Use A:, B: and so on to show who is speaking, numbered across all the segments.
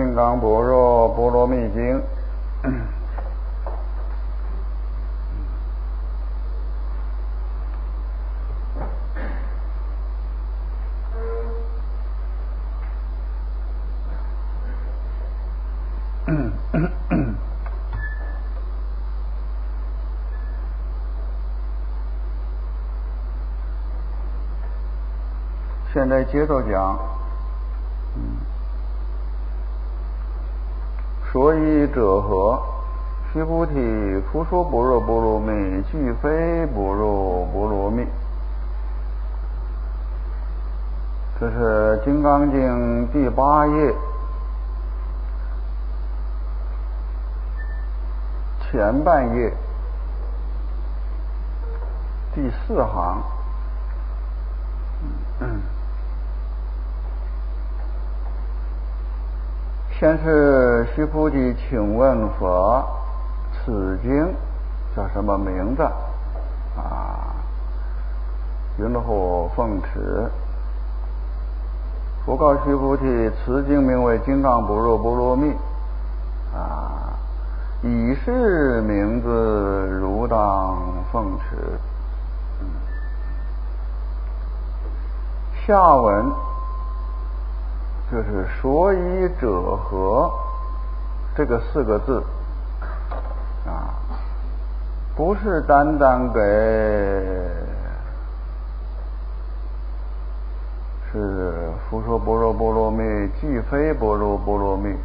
A: 金刚般若波罗蜜经》现在接着讲。所以者何？须菩提，复说般若波罗蜜，俱非般若波罗蜜。这是《金刚经》第8页前半页第4行。先是须菩提，请问佛，此经叫什么名字？云何奉持？佛告须菩提，此经名为《金刚般若波罗蜜》，以是名字，如当奉持。下文就是所以者何这个4个字不是单单给是复说般若波罗蜜，俱非般若波罗蜜，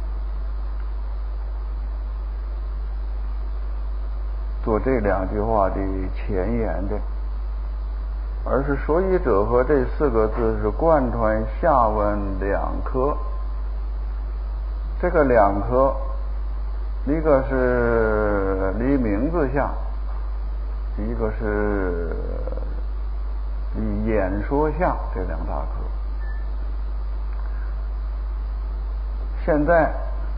A: 做这2句话的前言的，而是所以者何这4个字是贯穿下文2科。这个2科，一个是离名字相，一个是离演说相，这2大科。现在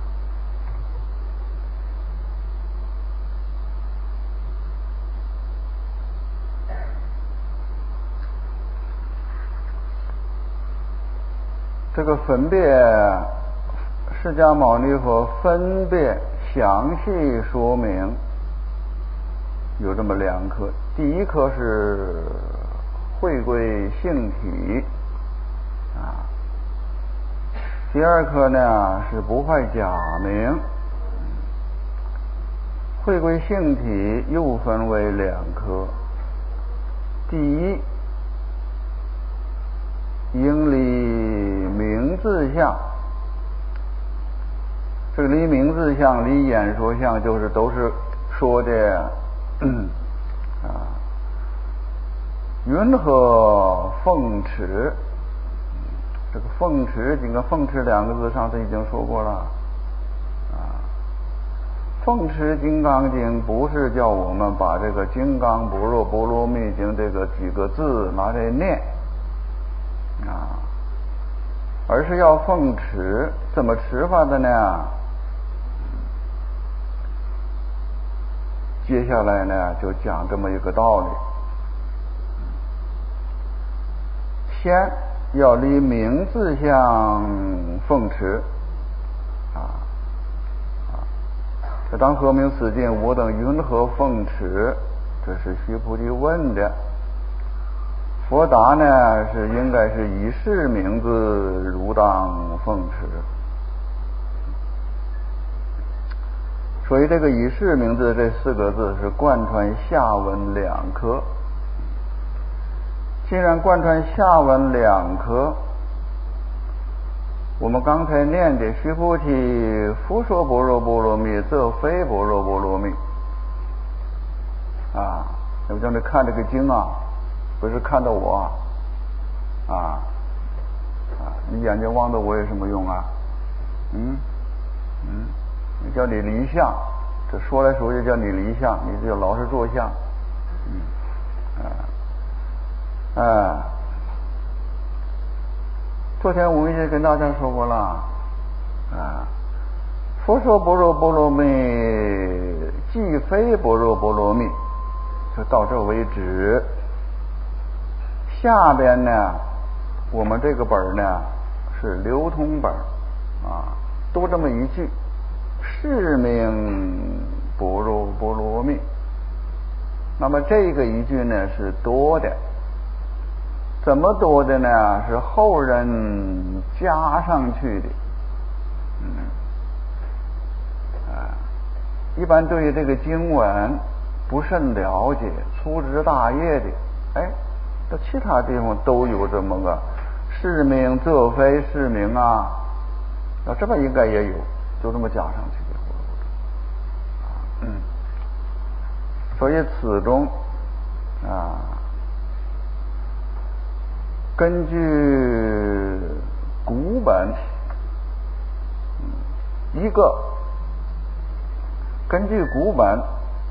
A: 这个分别，释迦牟尼佛分别详细说明有这么2科。第一科是会归性体第二科呢是不坏假名。会归性体又分为2科。第一，应离名字相。这个离名字相、离演说相，就是都是说的云何奉持？这个奉持，这个奉持2个字上次已经说过了奉持金刚经不是叫我们把这个金刚般若波罗蜜经这个几个字拿来念而是要奉持。怎么持法的呢？接下来呢就讲这么一个道理。先要离名字相奉持这当何名此经？我等云何奉持？这是须菩提问的。佛答呢是应该是以是名字，如当奉持。所以这个以是名字这4个字是贯穿下文2科。既然贯穿下文2科，我们刚才念的须菩提，复说般若波罗蜜，则非般若波罗蜜那么叫你看这个经不是看到我你眼睛望着我有什么用你叫你离相，这说来说去叫你离相，你就老是做相昨天我们也跟大家说过了佛说般若波罗蜜，俱非般若波罗蜜，就到这为止。下边呢，我们这个本呢是流通本多这么一句，是名般若波罗蜜。那么这个一句呢是多的，怎么多的呢？是后人加上去的。一般对于这个经文不甚了解、粗枝大叶的，到其他地方都有这么个是名则非是名啊，这么应该也有，就这么加上去的。所以此中根据古本一个，根据古本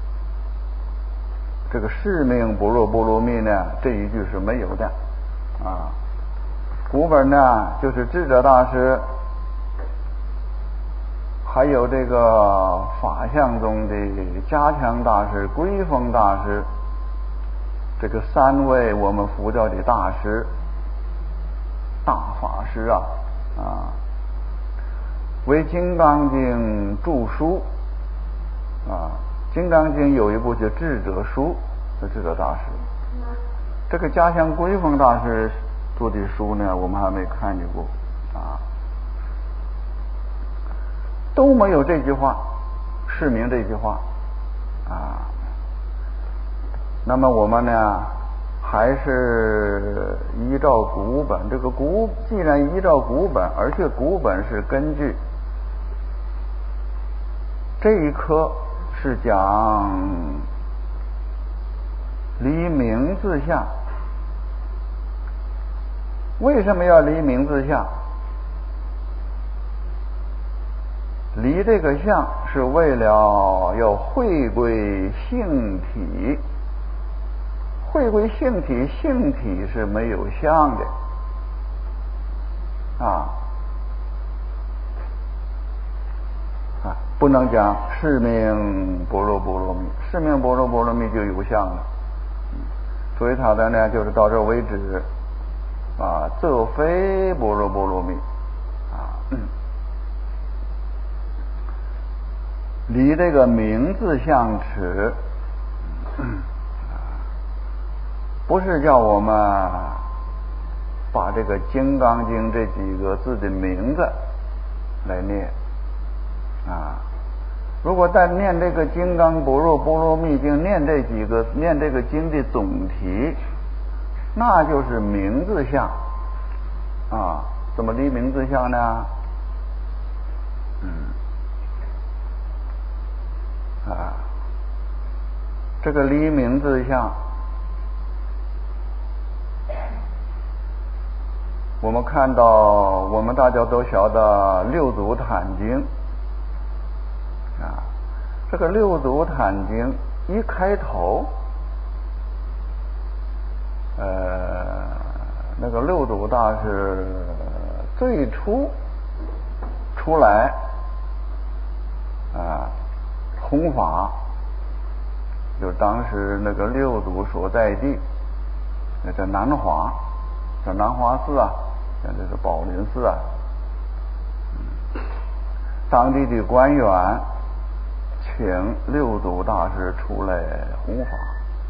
A: 这个是名般若波罗蜜呢，这一句是没有的古本呢就是智者大师还有这个法相宗的加强大师、归峰大师，这个三位我们佛教的大师、大法师为《金刚经》著书《金刚经》有一部叫《智者书》，是智者大师。这个加强归峰大师做的书呢，我们还没看见过都没有这句话，是名这句话那么我们呢，还是依照古本。这个既然依照古本，而且古本是根据这一科是讲离名字相。为什么要离名字相？离这个相是为了要回归性体，回归性体，性体是没有相的不能讲是名般若波罗蜜，是名般若波罗蜜就有相了。所以他的呢就是到这为止则非般若波罗蜜离这个名字相持不是叫我们把这个《金刚经》这几个字的名字来念如果在念这个《金刚般若波罗蜜经》，念这个经的总题，那就是名字相怎么离名字相呢？这个离名字相，我们看到我们大家都晓得六祖坛经这个六祖坛经一开头那个六祖大师最初出来弘法，就当时那个六祖所在地那叫南华，叫南华寺像这是宝林寺当地的官员请六祖大师出来弘法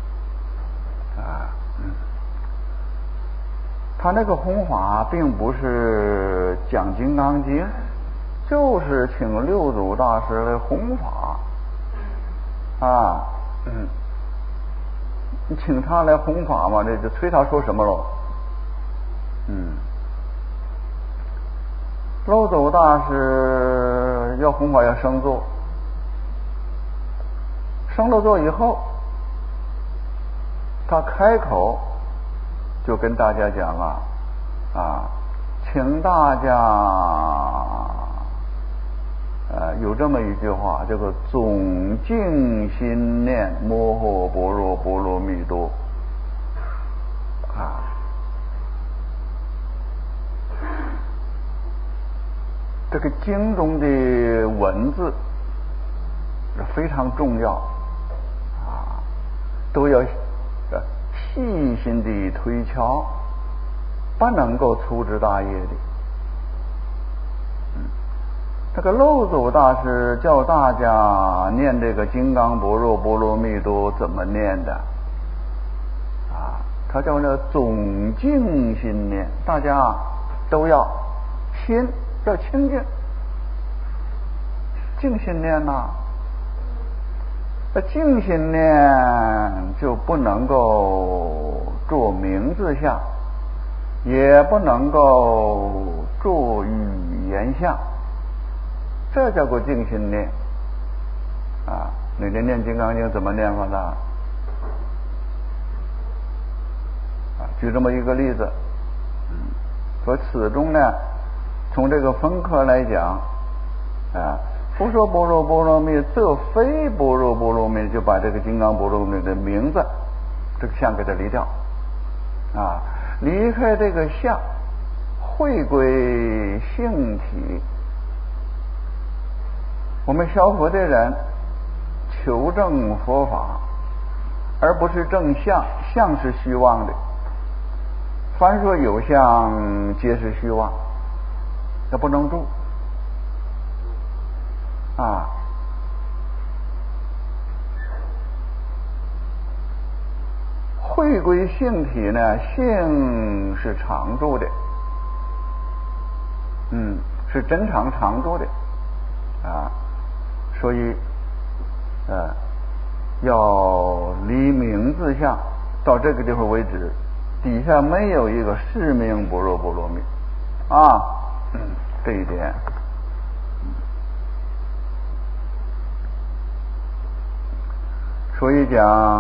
A: 他那个弘法并不是讲《金刚经》，就是请六祖大师来弘法你请他来弘法嘛，这就催他说什么喽？六祖大师要弘法要升座，升了座以后，他开口就跟大家讲请大家有这么一句话，叫做总静心念摩诃般若波罗蜜多这个经中的文字非常重要都要细心的推敲，不能够粗枝大叶的这个漏斗大师教大家念这个金刚般若波罗蜜多怎么念的啊？他叫那总净心念，大家都要心要清净，净心念呐。那净心念就不能够做名字相，也不能够做语言相。这叫做净心念啊！你念金刚经怎么念法呢？啊，举这么一个例子，说此中呢，从这个分科来讲，啊，不说般若波罗蜜，则非般若波罗蜜，就把这个金刚般若蜜的名字这个相给它离掉，啊，离开这个相，回归性体。我们学佛的人求证佛法，而不是正相，相是虚妄的。凡说有相，皆是虚妄，那不能住啊。回归性体呢，性是常住的，是真常常住的啊。所以，要离名字相到这个地方为止，底下没有一个是名般若波罗蜜啊，这一点，所以讲，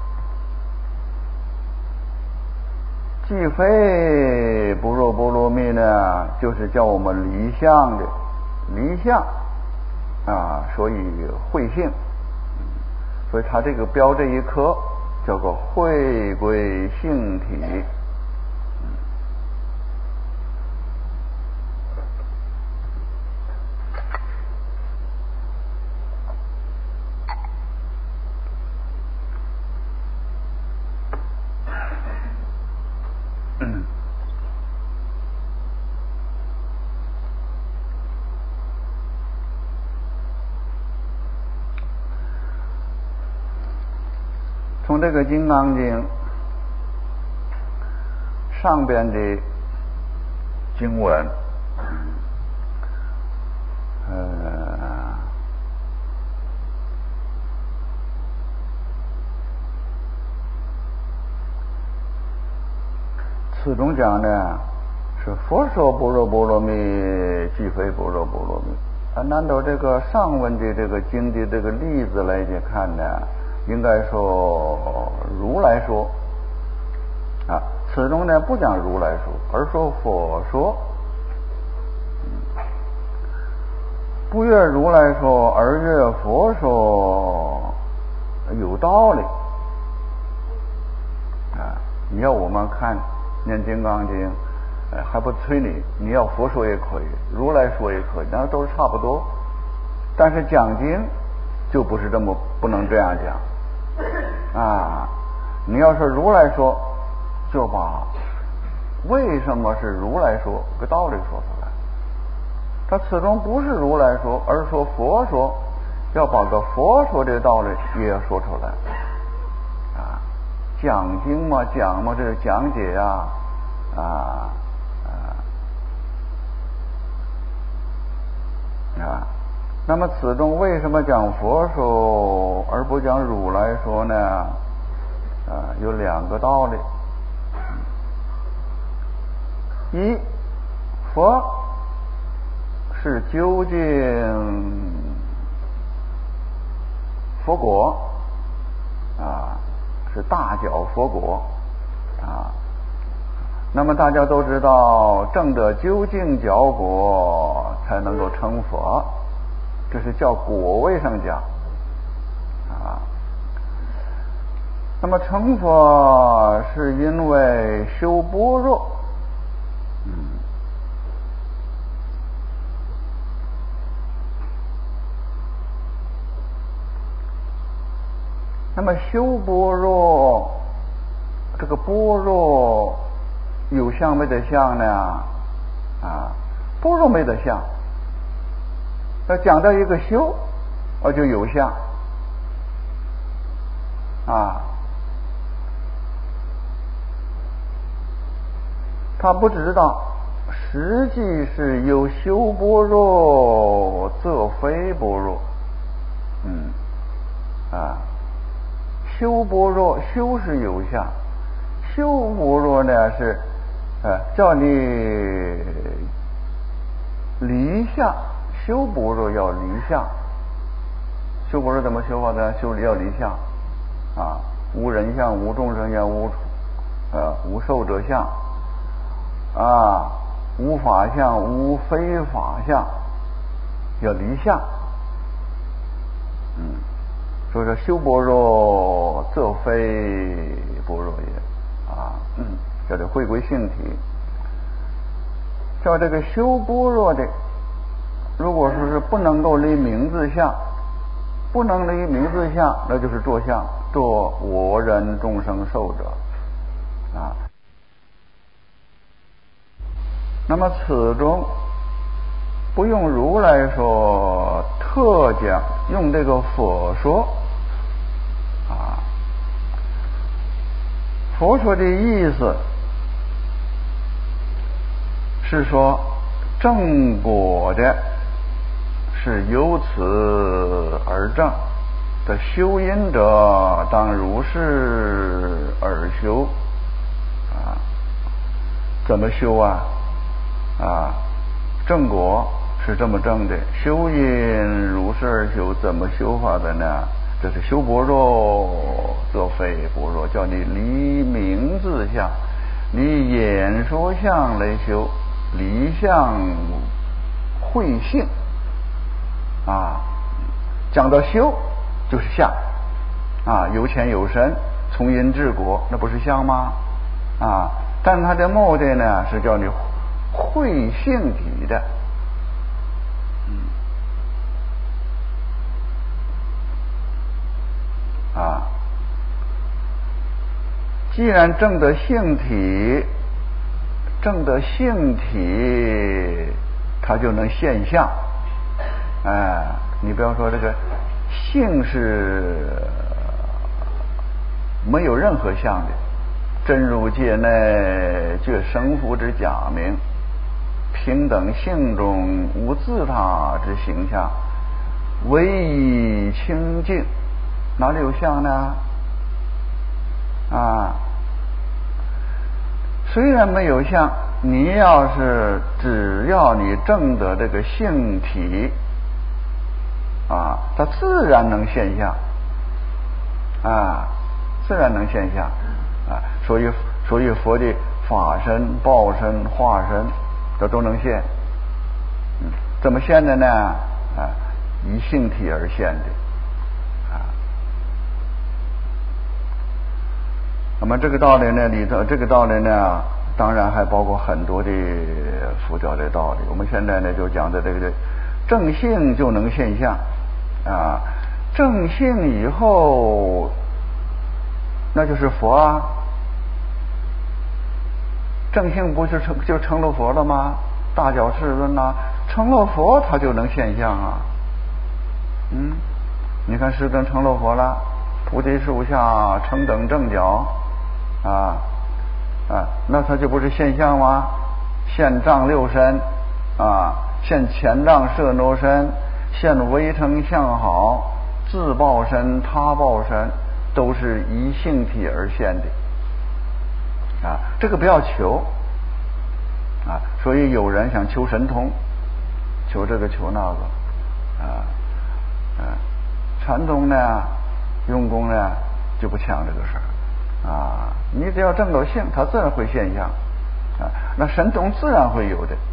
A: 既非般若波罗蜜呢，就是叫我们离相的，离相。啊，所以慧性，所以他这个标这一科叫做回归性体。从这个《金刚经》上边的经文，此中讲呢是佛说般若波罗蜜，即非般若波罗蜜。按照这个上文的这个经的这个例子来看呢，应该说如来说啊，此中呢不讲如来说，而说佛说。不越如来说，而越佛说，有道理啊！你要我们看念金刚经，还不催你，你要佛说也可以，如来说也可以，那都是差不多。但是讲经就不是这么，不能这样讲啊！你要是如来说，就把为什么是如来说个道理说出来。他此中不是如来说，而说佛说，要把个佛说的道理也要说出来啊！讲经嘛，讲嘛，这是讲解呀，那么此中为什么讲佛说而不讲如来说呢？有两个道理。一，佛是究竟佛果是大角佛果那么大家都知道，证得究竟角果才能够成佛，这是叫果位上讲那么成佛是因为修般若，那么修般若，这个般若有相没得相呢？般若没得相， 要讲到一个修，就有相啊。他不知道，实际是有修般若，则非般若。修般若，修是有相，修般若呢是叫你离相。修般若要离相，修般若怎么修法呢？修要离相啊，无人相，无众生相，无寿者相啊，无法相，无非法相，要离相。所以说修般若，则非般若也啊。叫做回归性体。叫这个修般若的，如果说是不能够离名字相，不能离名字相，那就是作相，作我人众生寿者啊。那么此中不用如来说特讲，用这个佛说啊。佛说的意思是说，正果的是由此而正的修因者，当如是而修啊。怎么修啊？正果是这么正的，修因如是而修，怎么修法的呢？这是修般若，则非般若，叫你离名字相，离演说相来修，离相会性啊。讲到修就是相啊，由浅有深，从因至果，那不是相吗？啊，但它的目的呢是叫你会性体的。既然证得性体，它就能现象。你不要说这个性是没有任何相的，真如界内觉生福之假名，平等性中无自他之形象，唯以清净，哪里有相呢？虽然没有相，你只要你证得这个性体它自然能现象自然能现象所以佛的法身、报身、化身这都能现。怎么现的呢？以性体而现的那么这个道理呢里头，这个道理呢当然还包括很多的佛教的道理。我们现在呢就讲的这个正性就能现象正性以后那就是佛啊。正性不是就成了佛了吗？大脚赤论成了佛他就能现象你看释根成了佛了，菩提树下成等正觉那他就不是现象吗？现丈六身现前丈摄那身，现微成相好，自报身他报身，都是以性体而现的这个不要求所以有人想求神通，求这个求那个禅宗呢用功呢就不抢这个事儿你只要证到性，它自然会现象那神通自然会有的。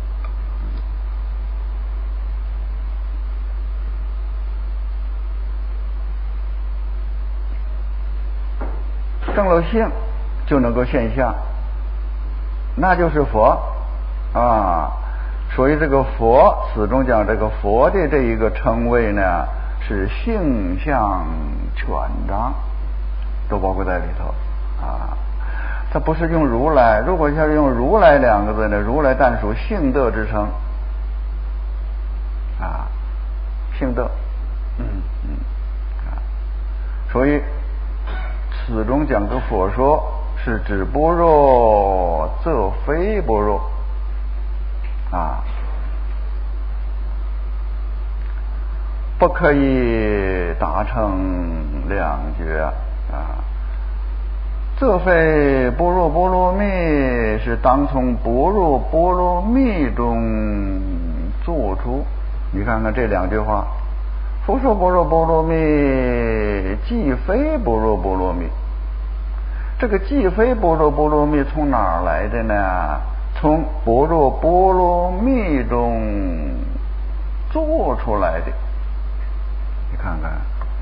A: 证了性就能够现象，那就是佛所以这个佛始终讲这个佛的这一个称谓呢是性相全章，都包括在里头它不是用如来。如果要是用如来两个字呢，如来但属性德之称性德。所以此中讲个佛说是指般若则非般若不可以达成两觉这非般若波罗蜜是当从般若波罗蜜中做出。你看看这两句话，佛说般若波罗蜜即非般若波罗蜜，这个即非般若波罗蜜从哪儿来的呢？从般若波罗蜜中做出来的。你看看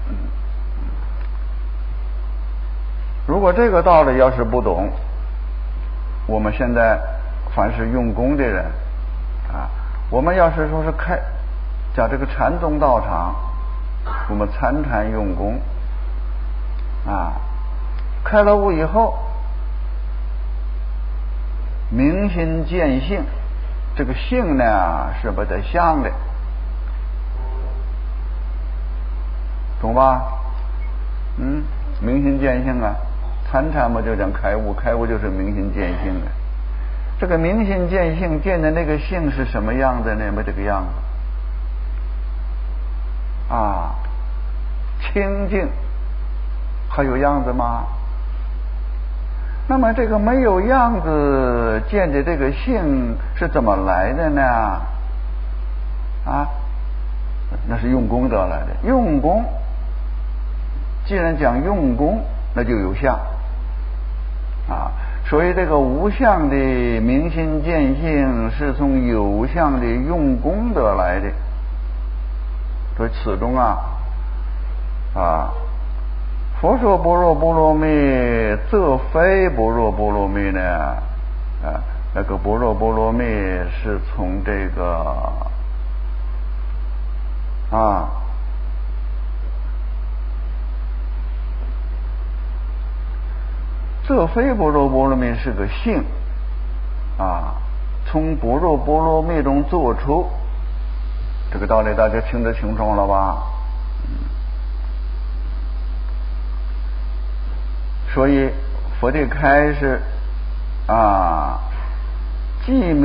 A: 如果这个道理要是不懂，我们现在凡是用功的人我们要是说是讲这个禅宗道场，我们参禅用功开了悟以后，明心见性，这个性呢是不得相的，懂吧？明心见性参禅嘛就讲开悟，开悟就是明心见性这个明心见性见的那个性是什么样子呢？没这个样子清净还有样子吗？那么这个没有样子见的这个性是怎么来的呢？那是用功得来的。用功既然讲用功，那就有相所以这个无相的明心见性是从有相的用功得来的。所以此中佛说般若波罗蜜则非般若波罗蜜呢那个般若波罗蜜是从这个这非般若波罗蜜是个性从般若波罗蜜中做出，这个道理大家听得清楚了吧？所以佛的开示即名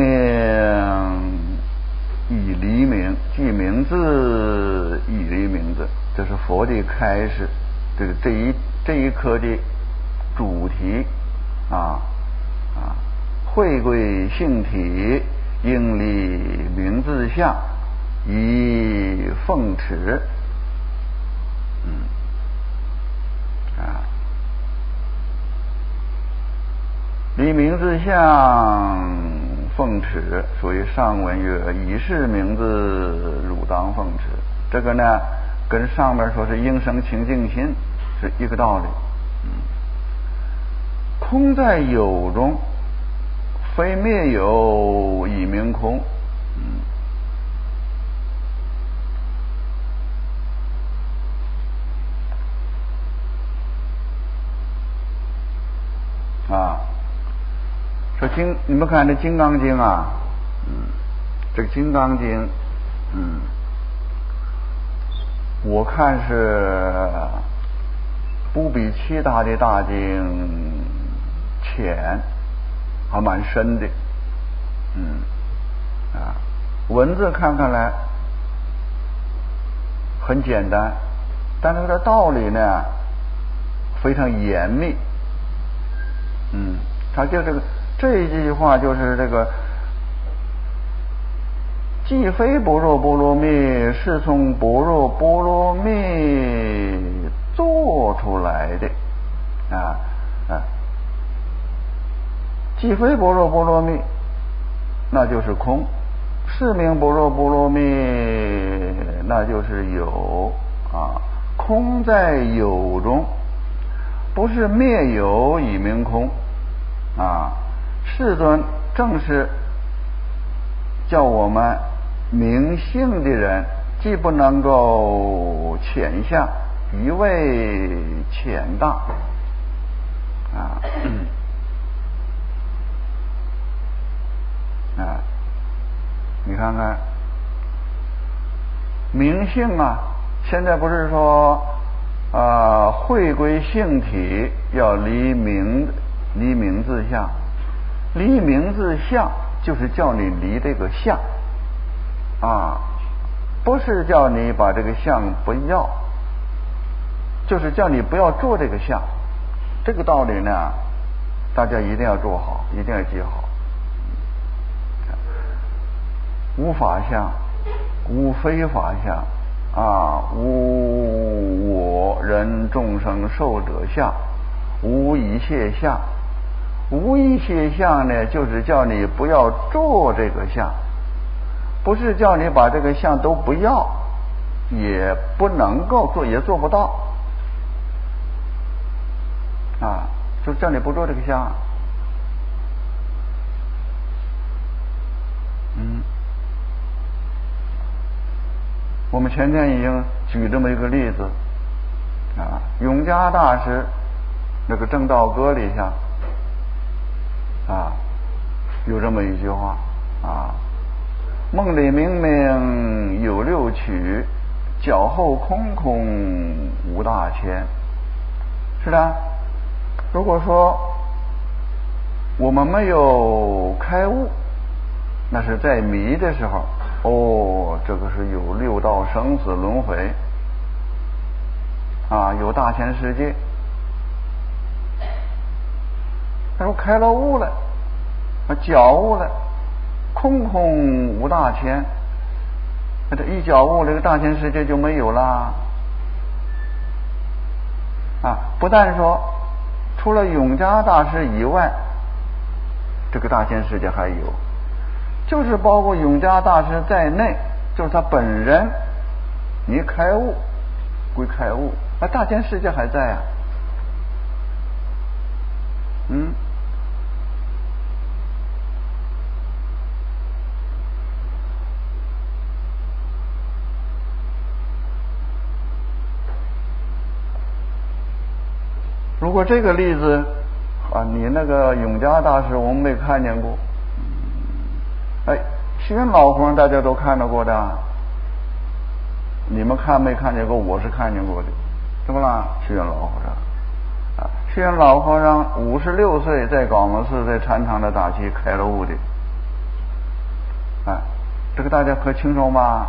A: 以离名，即名字以离名字，这是佛的开示。这一课的主题会归性体，应离名字相，以奉持。离名字相奉持，所以上文曰：以是名字，汝当奉持。这个呢，跟上面说是应生清净心是一个道理。空在有中，非灭有以名空。说你们看这《金刚经》这个《金刚经》我看是不比其他的大经浅，还蛮深的。文字看来很简单，但是它的道理呢非常严密。它就这一句话就是这个既非般若波罗蜜，是从般若波罗蜜做出来的既非般若波罗蜜，那就是空；是名般若波罗蜜，那就是有空在有中，不是灭有以名空世尊正是叫我们明性的人，既不能够浅下，一味浅大你看看明性啊，现在不是说回归性体要离名字相，离名字相就是叫你离这个相啊，不是叫你把这个相不要，就是叫你不要做这个相。这个道理呢，大家一定要做好，一定要记好。无法相，无非法相啊，无我人众生寿者相，无一切相。无一切相呢，就是叫你不要做这个相，不是叫你把这个相都不要，也不能够做，也做不到啊，就叫你不做这个相。我们前天已经举这么一个例子啊，永嘉大师那个正道歌里下啊有这么一句话啊，梦里明明有六曲，脚后空空无大千。是的，如果说我们没有开悟，那是在迷的时候，这个是有六道生死轮回啊，有大千世界。他说开了悟了，觉悟了，空空无大千，那这一觉悟，这个大千世界就没有了啊！不但说除了永嘉大师以外，这个大千世界还有，就是包括永嘉大师在内，就是他本人，你开悟归开悟，大千世界还在啊。如果这个例子啊，你那个永嘉大师我们没看见过，虚云老和尚大家都看到过的，你们看没看见过？我是看见过的，是不啦？虚云老和尚啊，虚云老和尚56岁在高门寺在禅堂的大旗开了悟的，这个大家可清楚吗？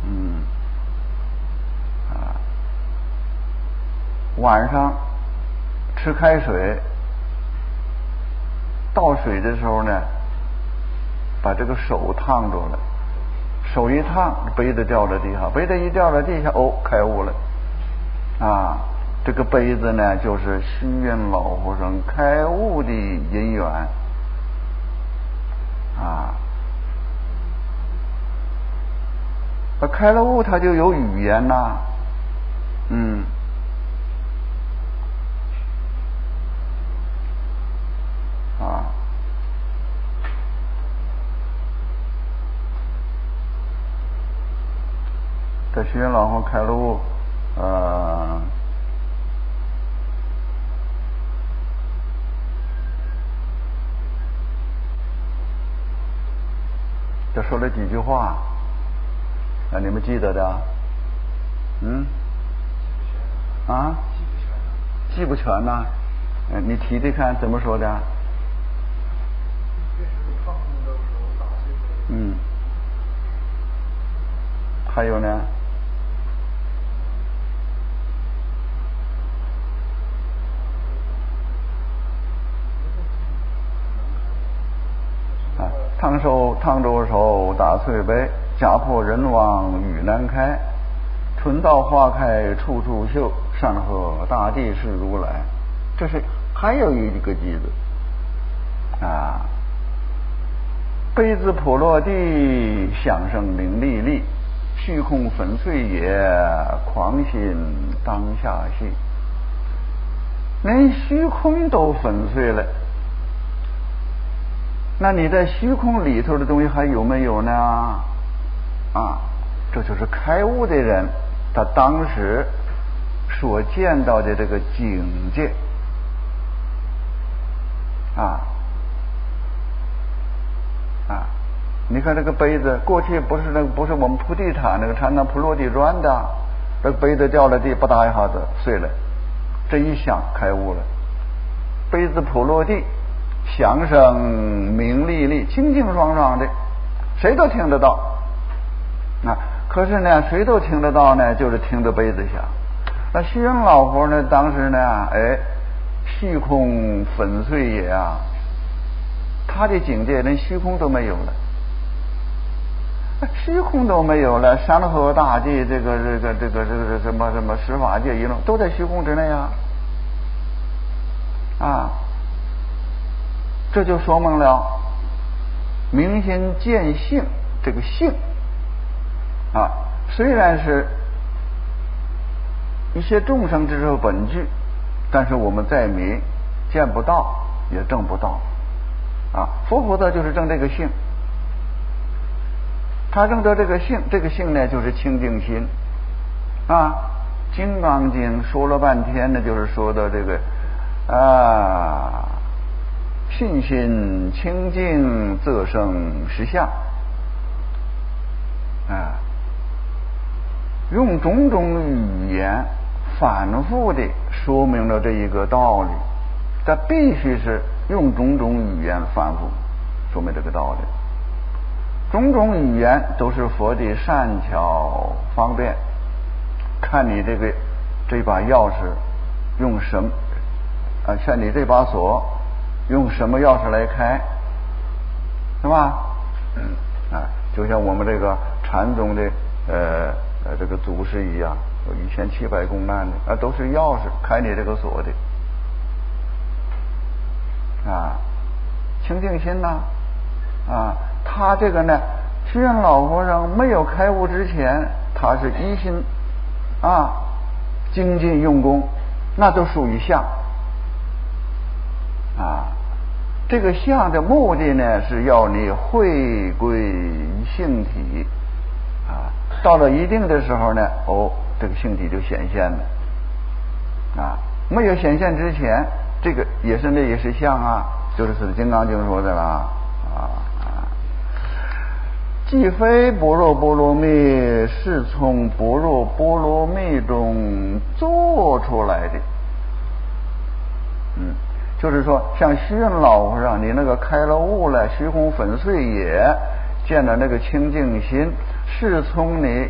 A: 晚上吃开水，倒水的时候呢，把这个手烫住了，手一烫，杯子掉在地下，杯子一掉在地下，开悟了啊！这个杯子呢，就是虚云老和尚开悟的因缘啊。开了悟，他就有语言呐，这虚云老和尚开了悟，这说了几句话，你们记得的？记不全呐。你提提看怎么说的？还有呢？烫着手打翠杯，家破人亡雨难开，春到花开处处秀，山河大地是如来。这是还有一个句子啊，杯子破落地，响声铃沥沥，虚空粉碎也，狂心当下系。连虚空都粉碎了，那你在虚空里头的东西还有没有呢？这就是开悟的人他当时所见到的这个境界你看这个杯子，过去不是我们铺地毯那个常常铺落地砖的，这个杯子掉了地，吧嗒一下子碎了，这一响开悟了。杯子铺落地，响声明丽丽，清清爽爽的，谁都听得到。可是呢，谁都听得到呢，就是听着杯子响。那虚云老佛呢，当时呢，虚空粉碎也啊，他的境界连虚空都没有了。虚空都没有了，山河大地，这个什么十法界一路都在虚空之内这就说明了明心见性，这个性虽然是一些众生之中本具，但是我们再迷见不到也证不到佛菩萨就是证这个性。他证得这个性，这个性呢就是清净心金刚经说了半天呢，就是说的这个信心清净则生实相用种种语言反复的说明了这一个道理，这必须是用种种语言反复说明这个道理。种种语言都是佛的善巧方便，看你这把钥匙用什么像你这把锁用什么钥匙来开，是吧？就像我们这个禅宗的这个祖师一样，有1700公案的都是钥匙开你这个锁的清净心他这个呢，虚云老和尚没有开悟之前，他是一心精进用功，那都属于相这个相的目的呢，是要你回归性体到了一定的时候呢，这个性体就显现了没有显现之前，这个也是相就是《金刚经》说的了既非般若波罗蜜，是从般若波罗蜜中做出来的。就是说，像虚云老和尚，你那个开了悟了，虚空粉碎也，见了那个清净心，是从你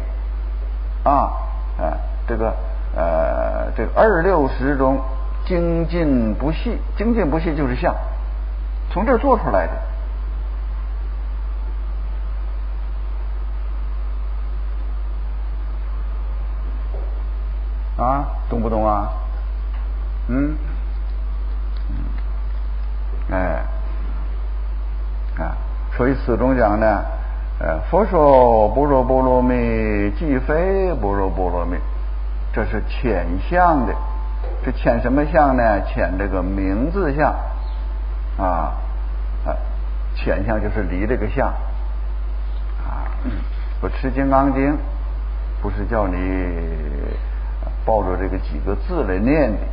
A: 这个260中精进不息，精进不息就是相，从这儿做出来的。懂不懂所以此中讲呢，佛说般若波罗蜜，既非般若波罗蜜，这是浅相的。这浅什么相呢？浅这个名字相浅相就是离这个相我持金刚经不是叫你抱着这个几个字来念的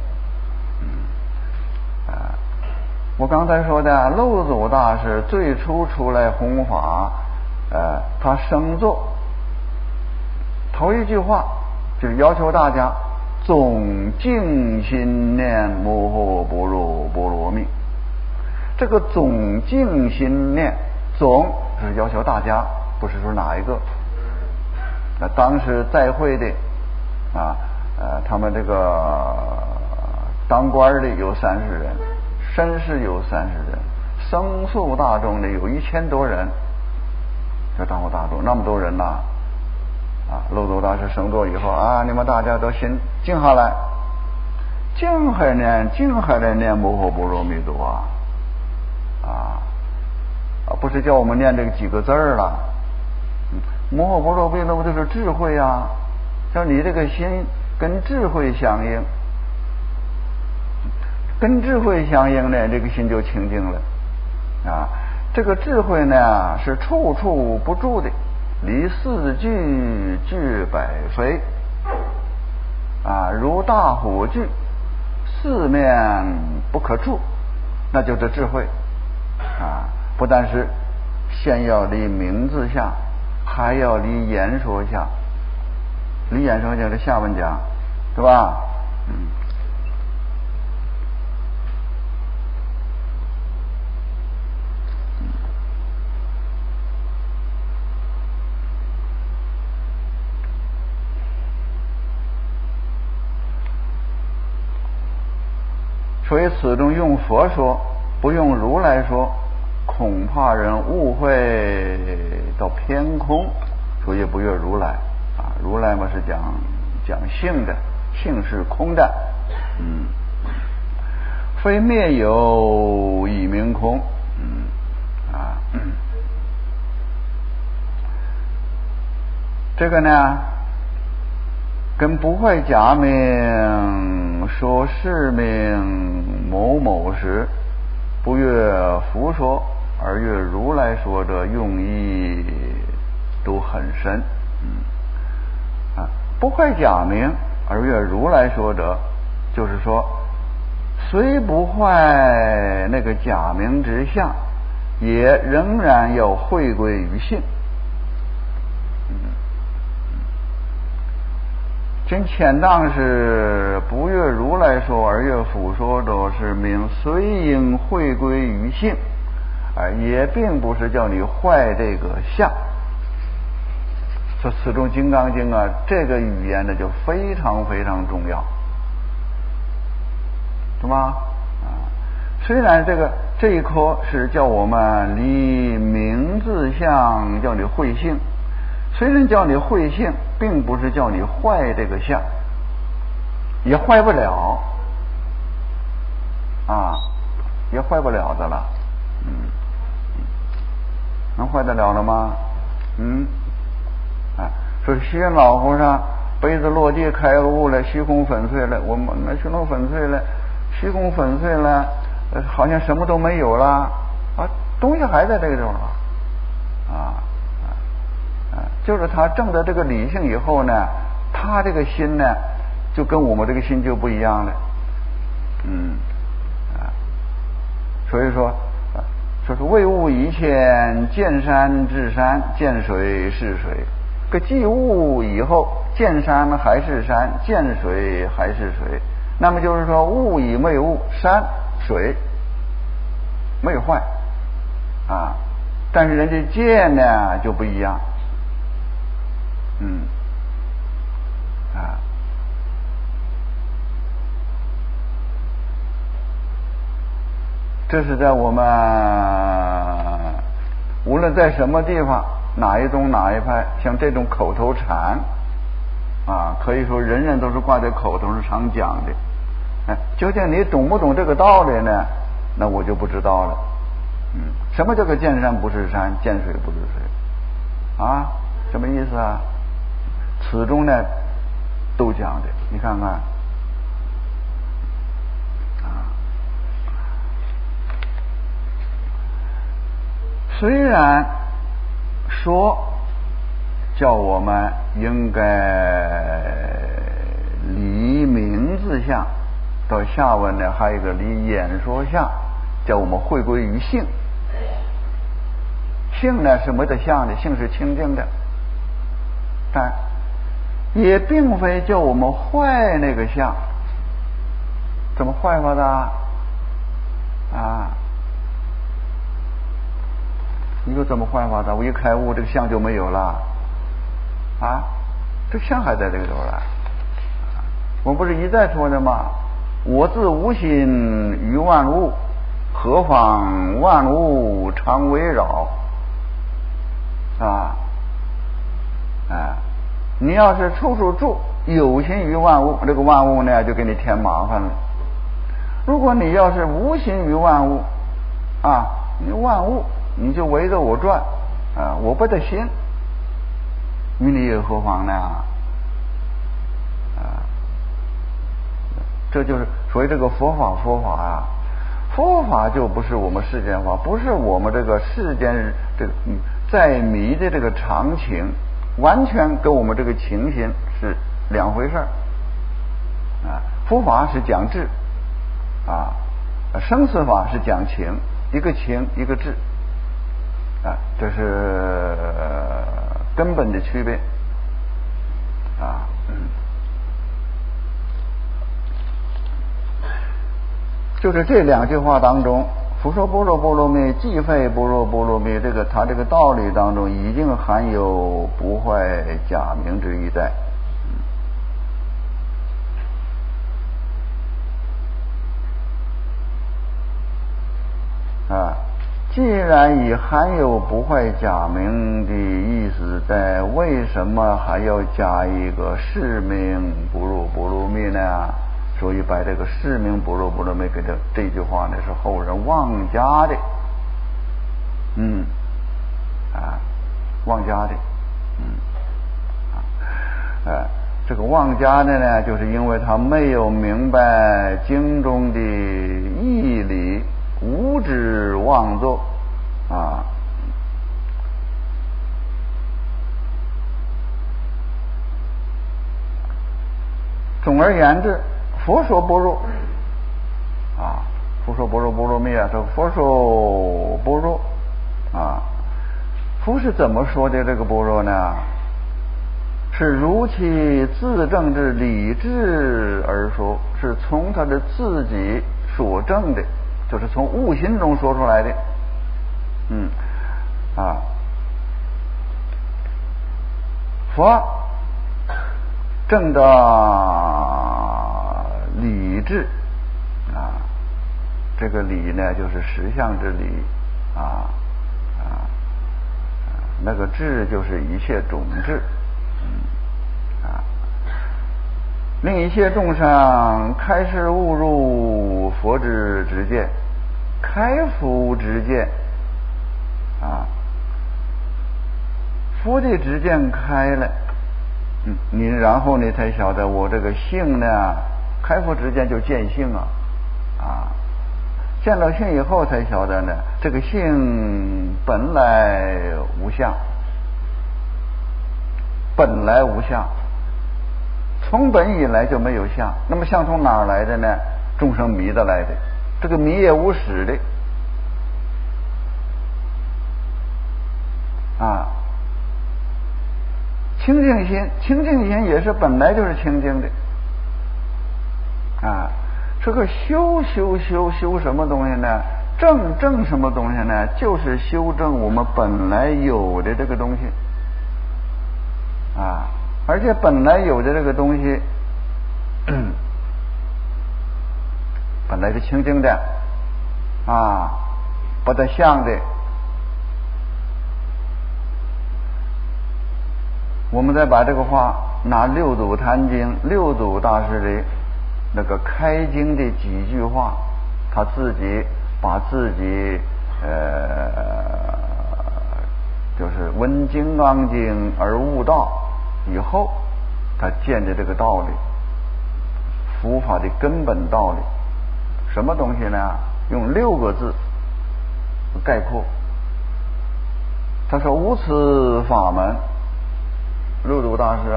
A: 我刚才说的漏祖大师最初出来弘法他生作头一句话就是要求大家总静心念摩诃般若波罗蜜。这个总静心念，总是要求大家，不是说哪一个。当时在会的他们这个当官的有30人，绅士有30人，僧俗大众的有1000多人。这当过大众那么多人漏斗大师升座以后你们大家都先静下来，静下来念摩诃般若蜜多不是叫我们念这个几个字了。摩诃般若蜜多不就是智慧像你这个心跟智慧相应，跟智慧相应呢，这个心就清净了这个智慧呢是处处不住的，离4句俱百非如大火炬，四面不可触，那就是智慧不但是先要离名字下，还要离言说下。离言说下是下文讲，对吧？所以此中用佛说，不用如来说，恐怕人误会到偏空，所以不越如来啊。如来嘛是讲性的，性是空的，非灭有以明空，这个呢，跟不坏假名说是名某某时，不越佛说而越如来说者用意都很深。不坏假名而越如来说者，就是说虽不坏那个假名之相，也仍然要回归于性。今前当是不越如来说而越佛说者，是名虽应回归于性，也并不是叫你坏这个相。说此中《金刚经》啊，这个语言呢就非常非常重要，是吧？虽然这一科是叫我们离名字相，叫你会性，虽然叫你会性，并不是叫你坏这个相，也坏不了也坏不了的了。能坏得了了吗？说西云老和尚杯子落地开悟了，虚空粉碎了，我们那虚空粉碎了，虚空粉碎了，好像什么都没有了东西还在这个地方就是他证得这个理性以后呢，他这个心呢就跟我们这个心就不一样了。所以说是为物以前，见山是山，见水是水。即悟以后，见山还是山，见水还是水。那么就是说，悟以未悟，山水没有坏但是人家见呢就不一样。这是在我们无论在什么地方，哪一宗哪一派，像这种口头禅可以说人人都是挂在口头上常讲的。究竟你懂不懂这个道理呢？那我就不知道了。什么叫做见山不是山，见水不是水什么意思啊？此中呢都讲的，你看看虽然说叫我们应该离名字相，到下文呢还有一个离演说相，叫我们回归于性。性呢是没得相的，性是清净的，但也并非叫我们坏那个相。怎么坏法的你说怎么坏法的？我一开悟，这个相就没有了这相还在这个头了。我们不是一再说的吗？我自无心于万物，何妨万物常围绕你要是处处住有心于万物，这个万物呢就给你添麻烦了。如果你要是无心于万物你万物你就围着我转我不得心，与你又何妨呢？这就是所谓这个佛法佛法就不是我们世间法，不是我们这个世间这个在迷的这个常情，完全跟我们这个情形是两回事佛法是讲智生死法是讲情，一个情一个智这是根本的区别啊。就是这两句话当中，佛说般若波罗蜜，即废般若波罗蜜，它这个道理当中已经含有不坏假名之意在。既然已含有不坏假名的意思在，为什么还要加一个是名般若波罗蜜呢？所以把这个是名般若波罗蜜给这句话呢，是后人妄加的，妄加的，这个妄加的呢，就是因为他没有明白经中的义理，无知妄作啊。总而言之，佛说般若佛说般若波罗蜜这佛说般若佛是怎么说的这个般若呢？是如其自证之理智而说，是从他的自己所证的，就是从悟心中说出来的。佛证的理智这个理呢，就是实相之理那个智就是一切种智令一切众生开示悟入佛之直见，开佛直见佛的直见开了，你然后你才晓得我这个性呢，开佛直见就见性见了性以后才晓得呢，这个性本来无相，本来无相，从本以来就没有相。那么相从哪儿来的呢？众生迷得来的，这个迷也无始的清净心，清净心也是本来就是清净的这个修什么东西呢？正什么东西呢？就是修正我们本来有的这个东西而且本来有的这个东西本来是清净的不得相的。我们再把这个话拿六祖坛经，六祖大师的那个开经的几句话，他自己把自己就是闻金刚经而悟道以后，他见的这个道理，佛法的根本道理，什么东西呢？用6个字概括。他说无此法门，六祖大师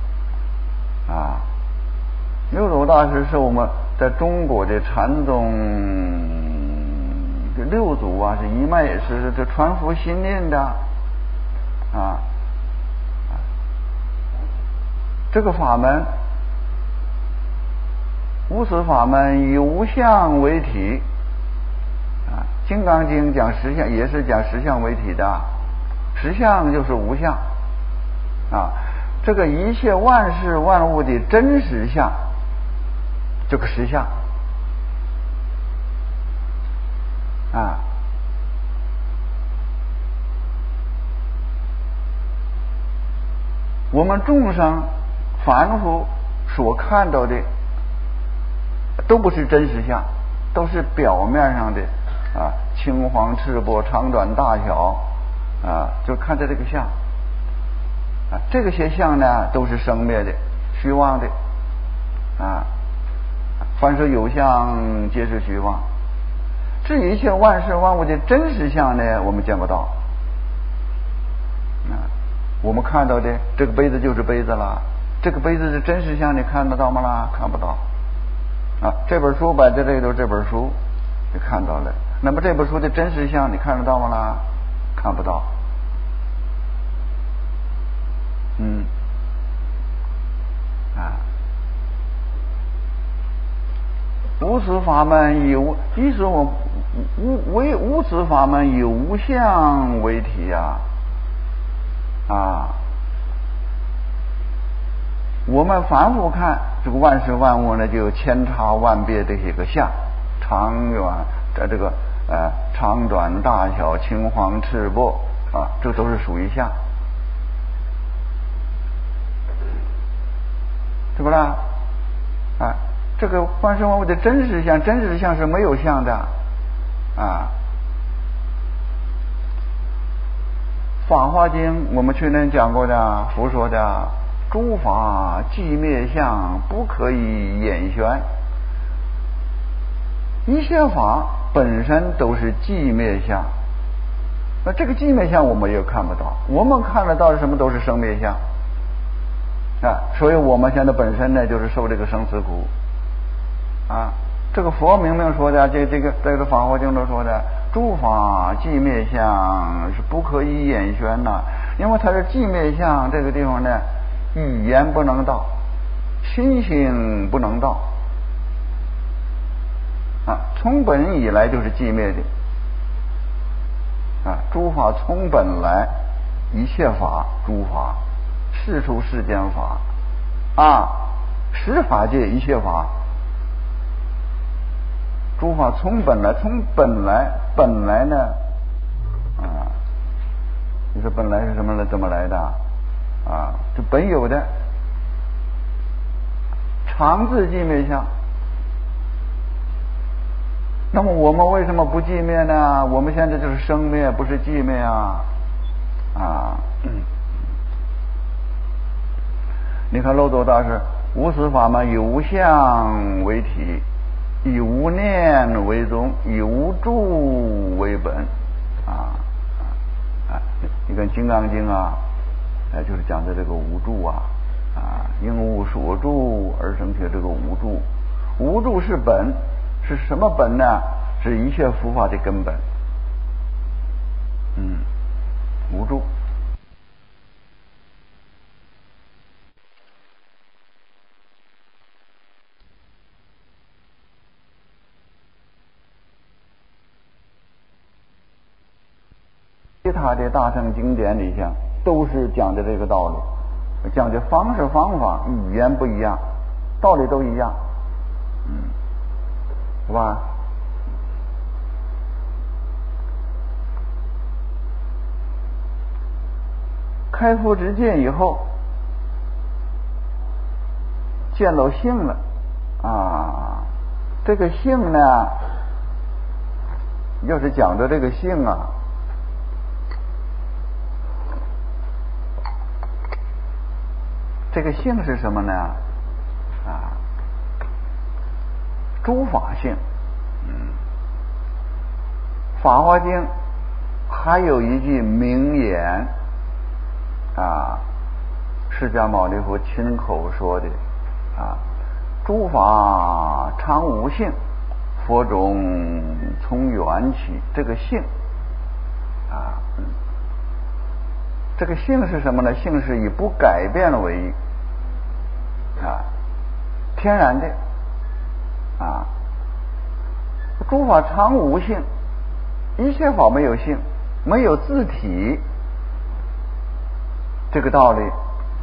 A: 六祖大师是我们在中国的禅宗这六祖是一脉，是这传佛心印的这个法门，无此法门以无相为体金刚经讲实相，也是讲实相为体的，实相就是无相这个一切万事万物的真实相，这个实相我们众生凡夫所看到的都不是真实相，都是表面上的青黄赤薄长短大小就看着这个相这个些相呢都是生灭的虚妄的凡是有相皆是虚妄。至于一切万事万物的真实相呢，我们见不到我们看到的这个杯子就是杯子了，这个杯子的真实相你看得到吗啦？看不到这本书摆在这里头，这本书你看到了，那么这本书的真实相你看得到吗啦？ 看不到。无此法门以无，即使我无此法门以无相为体我们反复看这个万事万物呢，就有千差万别这些个相，长远这个长短大小青黄赤薄这都是属于相，是不是这个万事万物的真实相，真实相是没有相的法华经我们去年讲过的，佛说的诸法寂灭相，不可以言宣。一切法本身都是寂灭相，那这个寂灭相我们也看不到，我们看得到的什么都是生灭相所以我们现在本身呢就是受这个生死苦这个佛明明说的，这个法华经都说的，诸法寂灭相是不可以言宣因为它是寂灭相，这个地方呢语言不能到，心性不能到从本以来就是寂灭的诸法从本来，一切法诸法，世出世间法十法界一切法，诸法从本来，从本来呢你说本来是什么呢？怎么来的就本有的常自寂灭相。那么我们为什么不寂灭呢？我们现在就是生灭，不是寂灭你看漏斗大师，无此法门以无相为体，以无念为宗，以无住为本你看《金刚经》就是讲的这个无住因无所住而生起这个无住，无住是本，是什么本呢？是一切佛法的根本。无住。其他的大乘经典里向都是讲的这个道理，讲的方式方法语言不一样，道理都一样是吧？开佛之见以后，见到性了这个性呢，要是讲的这个性这个性是什么呢？诸法性。法华经还有一句名言释迦牟尼佛亲口说的诸法常无性，佛种从缘起。这个性这个性是什么呢？性是以不改变为义天然的诸法常无性，一切法没有性，没有自体，这个道理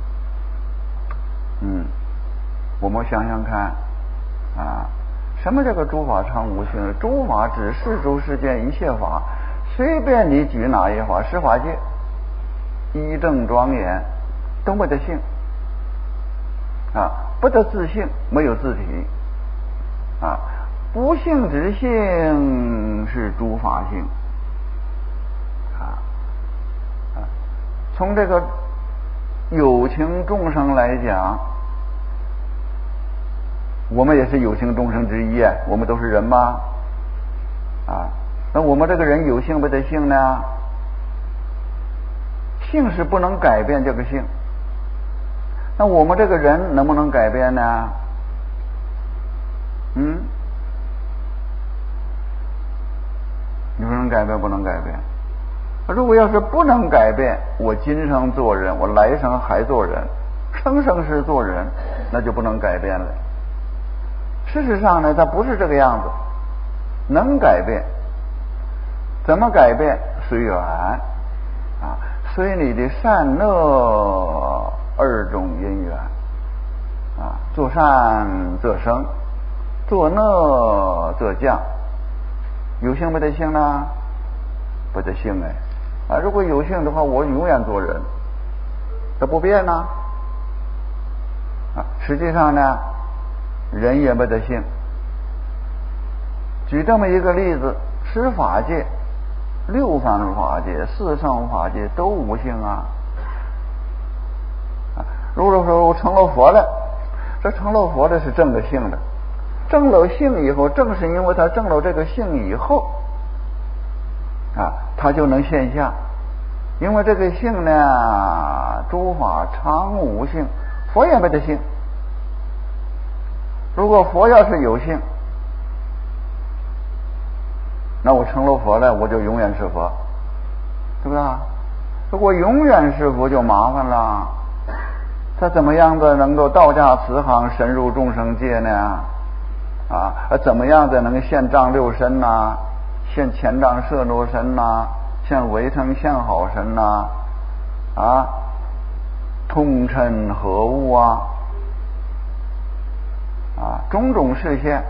A: 我们想想看什么叫做诸法常无性？诸法指世出世间一切法，随便你举哪一法，十法界一正庄严都没得性不得自性，没有自体不性之性是诸法性从这个有情众生来讲，我们也是有情众生之一我们都是人吗？那我们这个人有性不得性呢？性是不能改变这个性，那我们这个人能不能改变呢？你说能改变不能改变如果要是不能改变，我今生做人，我来生还做人，生生世做人，那就不能改变了。事实上呢，它不是这个样子，能改变。怎么改变？随缘啊，随你的善恶二种因缘啊，做善则生，做恶则降。有幸没得幸呢？不得幸哎！啊，如果有幸的话，我永远做人，它不变呢。啊，实际上呢，人也没得幸。举这么一个例子，十法界、六凡法界、四圣法界都无幸啊。如果说我成了佛了，这成了佛的是正了性的，正了性以后，正是因为他正了这个性以后啊，他就能现象。因为这个性呢，诸法常无性，佛也没得性。如果佛要是有性，那我成了佛了，我就永远是佛，对不对？如果永远是佛就麻烦了，他怎么样子能够道驾慈航，深入众生界呢？啊，怎么样子能现丈六身呐？现前丈摄罗身呐？现围城现好身呐？啊，通称何物啊？啊，种种视线，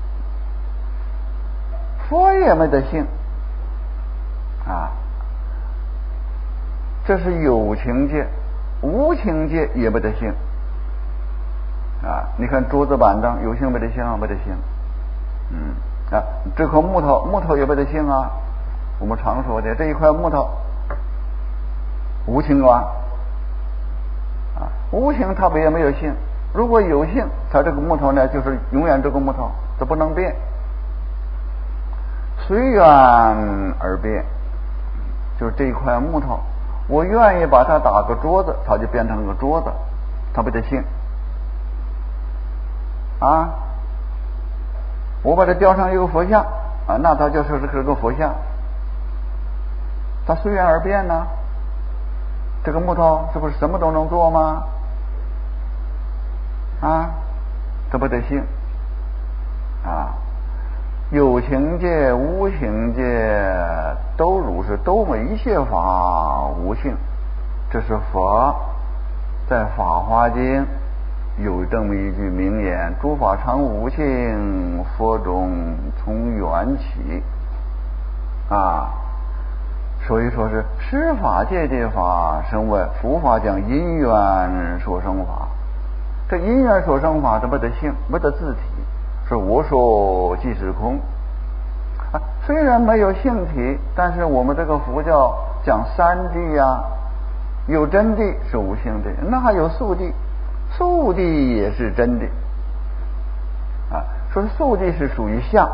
A: 佛也没得性啊。这是有情界，无情界也没得性啊。你看桌子板凳，有性没得性啊？没得性。啊，这块木头也没得性啊。我们常说的这一块木头无情观啊，无情它也没有性。如果有性，它这个木头呢，就是永远这个木头，它不能变，随缘而变。就是这一块木头，我愿意把它打个桌子，它就变成个桌子，它没得性啊。我把它雕上一个佛像啊，那它就是个佛像，它随缘而变呢。这个木头是不是什么都能做吗？啊，这不得性啊！有情界、无情界都如是，都没一切法无性。这是佛在《法华经》有这么一句名言：“诸法常无性，佛种从缘起。”啊，所以说是十法界的法生为佛法讲因缘所生法。这因缘所生法，这没得性，没得自体，是我说即是空啊。虽然没有性体，但是我们这个佛教讲三谛呀，有真谛是无性的，那还有素谛，素谛也是真谛啊。说素谛是属于相，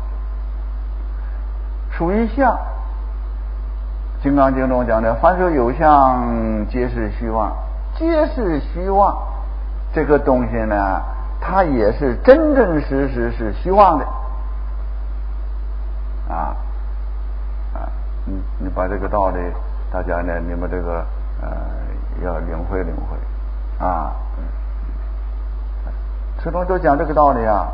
A: 属于相。金刚经中讲的，凡是有相，皆是虚妄，皆是虚妄。这个东西呢，它也是真真实实是虚妄的啊。你把这个道理，大家呢，你们这个要领会领会啊。始终都讲这个道理啊。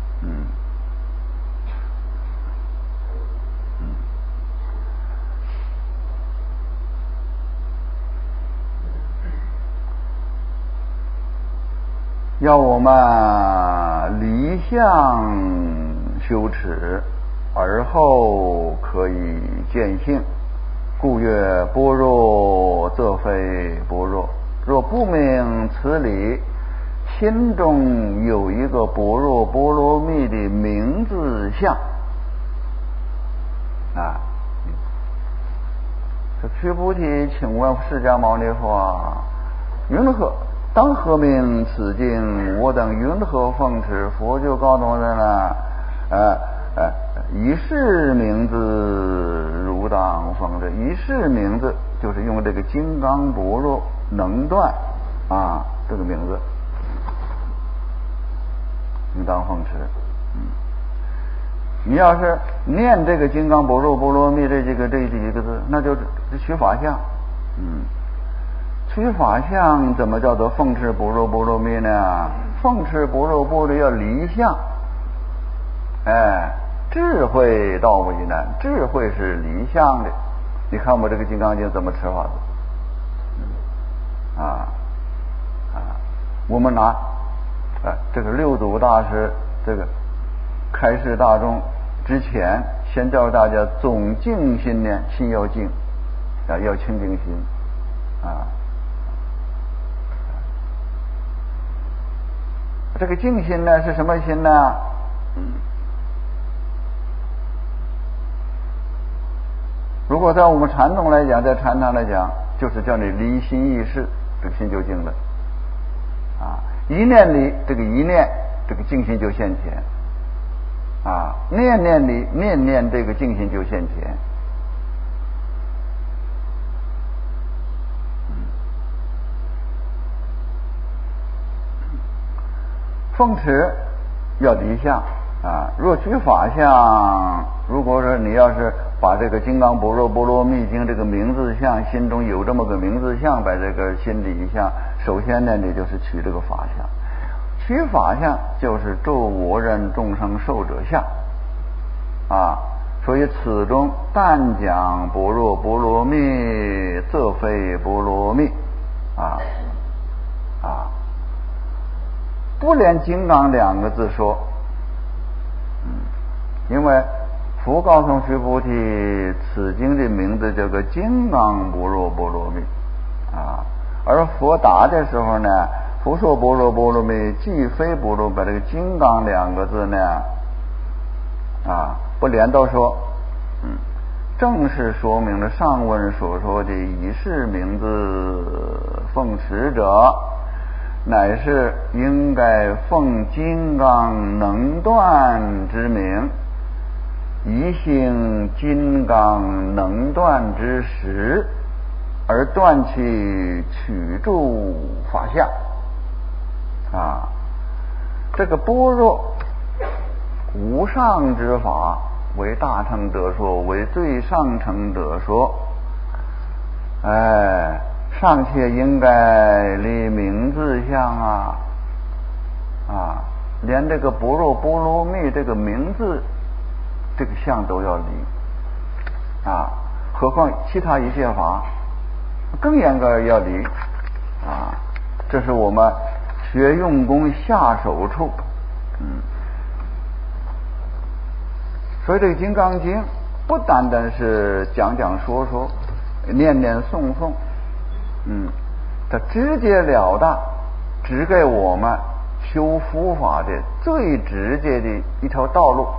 A: 要我们离相修持，而后可以见性，故曰般若则非般若。若不明此理，心中有一个般若波罗蜜的名字相啊。这须菩提，请问释迦牟尼佛，云何当何名此经？我等云何奉持？佛就告诉人了，一世名字如当奉持。一世名字就是用这个金刚般若能断啊这个名字，应当奉持。 你要是念这个金刚般若波罗蜜这几个字，那就是取法相。取法相怎么叫做奉持般若波罗蜜呢？奉持般若波罗要离相。智慧道为难，智慧是离相的。你看我这个金刚经怎么持法的？我们拿这个六祖大师这个开示大众之前，先教大家总静心念，心要静，要清净心这个静心呢是什么心呢？如果在我们禅宗来讲，在禅堂来讲，就是叫你离心意识，这个心就静了一念离，这个一念，这个静心就现前念念离，念念这个静心就现前。奉持要离相若取法相，如果说你要是把这个金刚般若波罗蜜经这个名字相，心中有这么个名字相，把这个心理一下，首先呢你就是取这个法相。取法相就是诸我人众生寿者相所以此中但讲般若波罗蜜，则非波罗蜜不连金刚两个字说因为佛告诉须菩提，此经的名字叫做金刚般若波罗蜜而佛答的时候呢，佛说般若波罗蜜既非般若，把这个金刚两个字呢不连到说正是说明了上文所说的以是名字奉持者，乃是应该奉金刚能断之名，以行金刚能断之时，而断其取住法相这个般若无上之法，为大乘者说，为最上乘者说尚且应该离名字相连这个般若波罗蜜这个名字这个相都要离何况其他一切法更严格要离这是我们学用功下手处所以这个金刚经不单单是讲说念念诵诵它直截了当指给我们修佛法的最直接的一条道路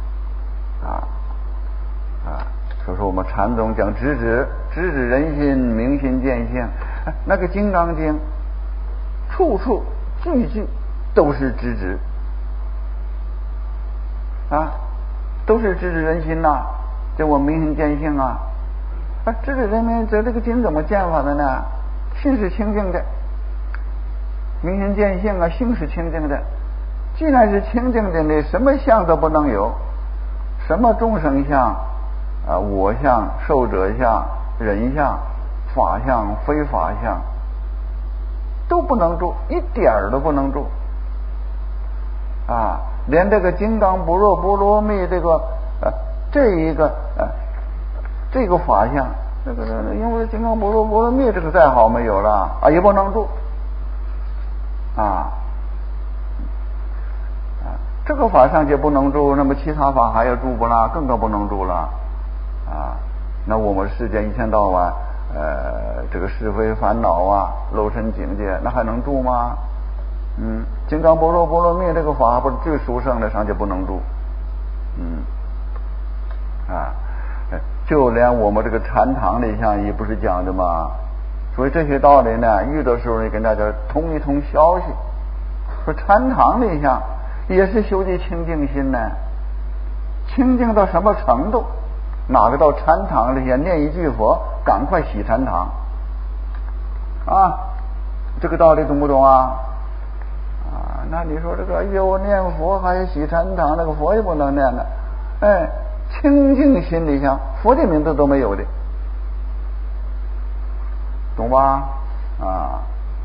A: 所以说我们禅宗讲直指人心，明心见性，那个金刚经处处句句都是直指都是直指人心叫我明心见性直指人民，这个经怎么见法的呢？心是清净的，明心见性性是清净的。既然是清净的，你什么相都不能有，什么众生相我相、寿者相、人相、法相、非法相都不能住，一点儿都不能住连这个金刚般若波罗蜜这个这个法相，因为金刚般若波罗蜜这个再好没有了也不能住这个法上就不能住，那么其他法还要住不啦？更不能住了那我们世间一天到晚这个是非烦恼漏尘境界，那还能住吗？金刚般若波罗蜜这个法不是最殊胜的，上就不能住就连我们这个禅堂里像也不是讲的吗？所以这些道理呢，遇到时候你跟大家通一通消息，说禅堂里像也是修的清净心呢，清净到什么程度？哪个到禅堂里念一句佛，赶快洗禅堂这个道理懂不懂那你说这个我念佛还洗禅堂，那个佛也不能念了哎，清净心里想，佛的名字都没有的，懂吧？啊，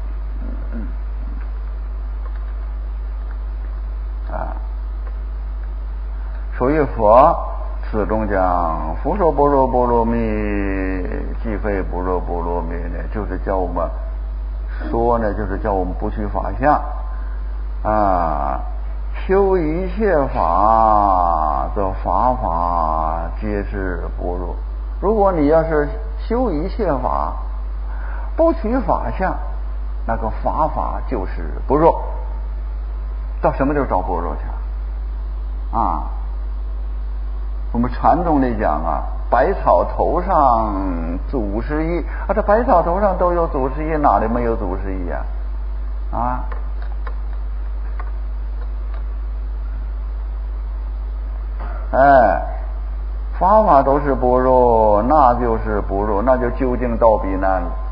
A: 所以佛此中讲佛说般若波罗蜜，即非般若波罗蜜呢，就是叫我们说呢，就是叫我们不取法相啊，修一切法则法法皆是般若。如果你要是修一切法不取法相，那个法法就是般若。到什么地儿找般若去啊？我们禅宗里讲啊，百草头上祖师爷啊，这百草头上都有祖师爷，哪里没有祖师爷啊？哎，法法都是般若，那就是般若，那就究竟到彼岸了。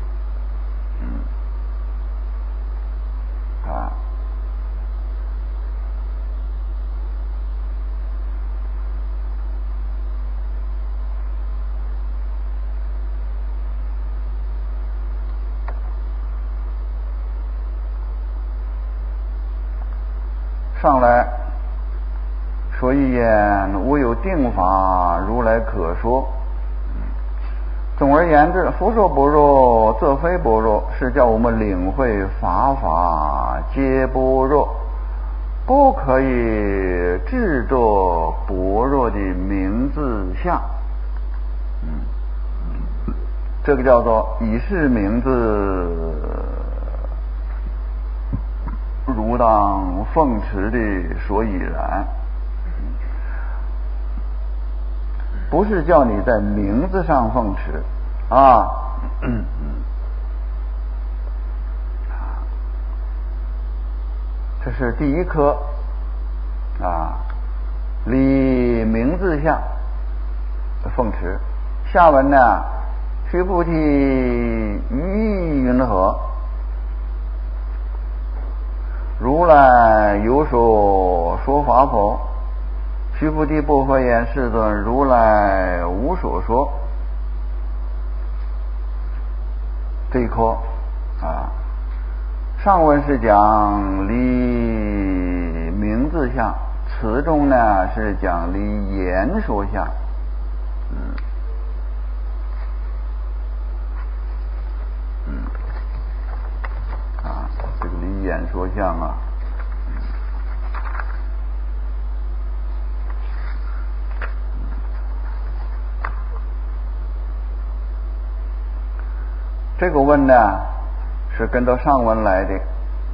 A: 上来说一言，无有定法，如来可说。总而言之，佛说般若，则非般若，是叫我们领会法法皆般若，不可以制作般若的名字相。这个叫做以是名字如当奉持的所以然，不是叫你在名字上奉持啊。这是第一科啊，立名字相的奉持。下文呢，须菩提于意云何？如来有所说法否？须菩提不复言，世尊，如来无所说。这一科啊，上文是讲离名字相，此中呢是讲离言说相。这个离言说相啊，这个问呢是跟着上文来的。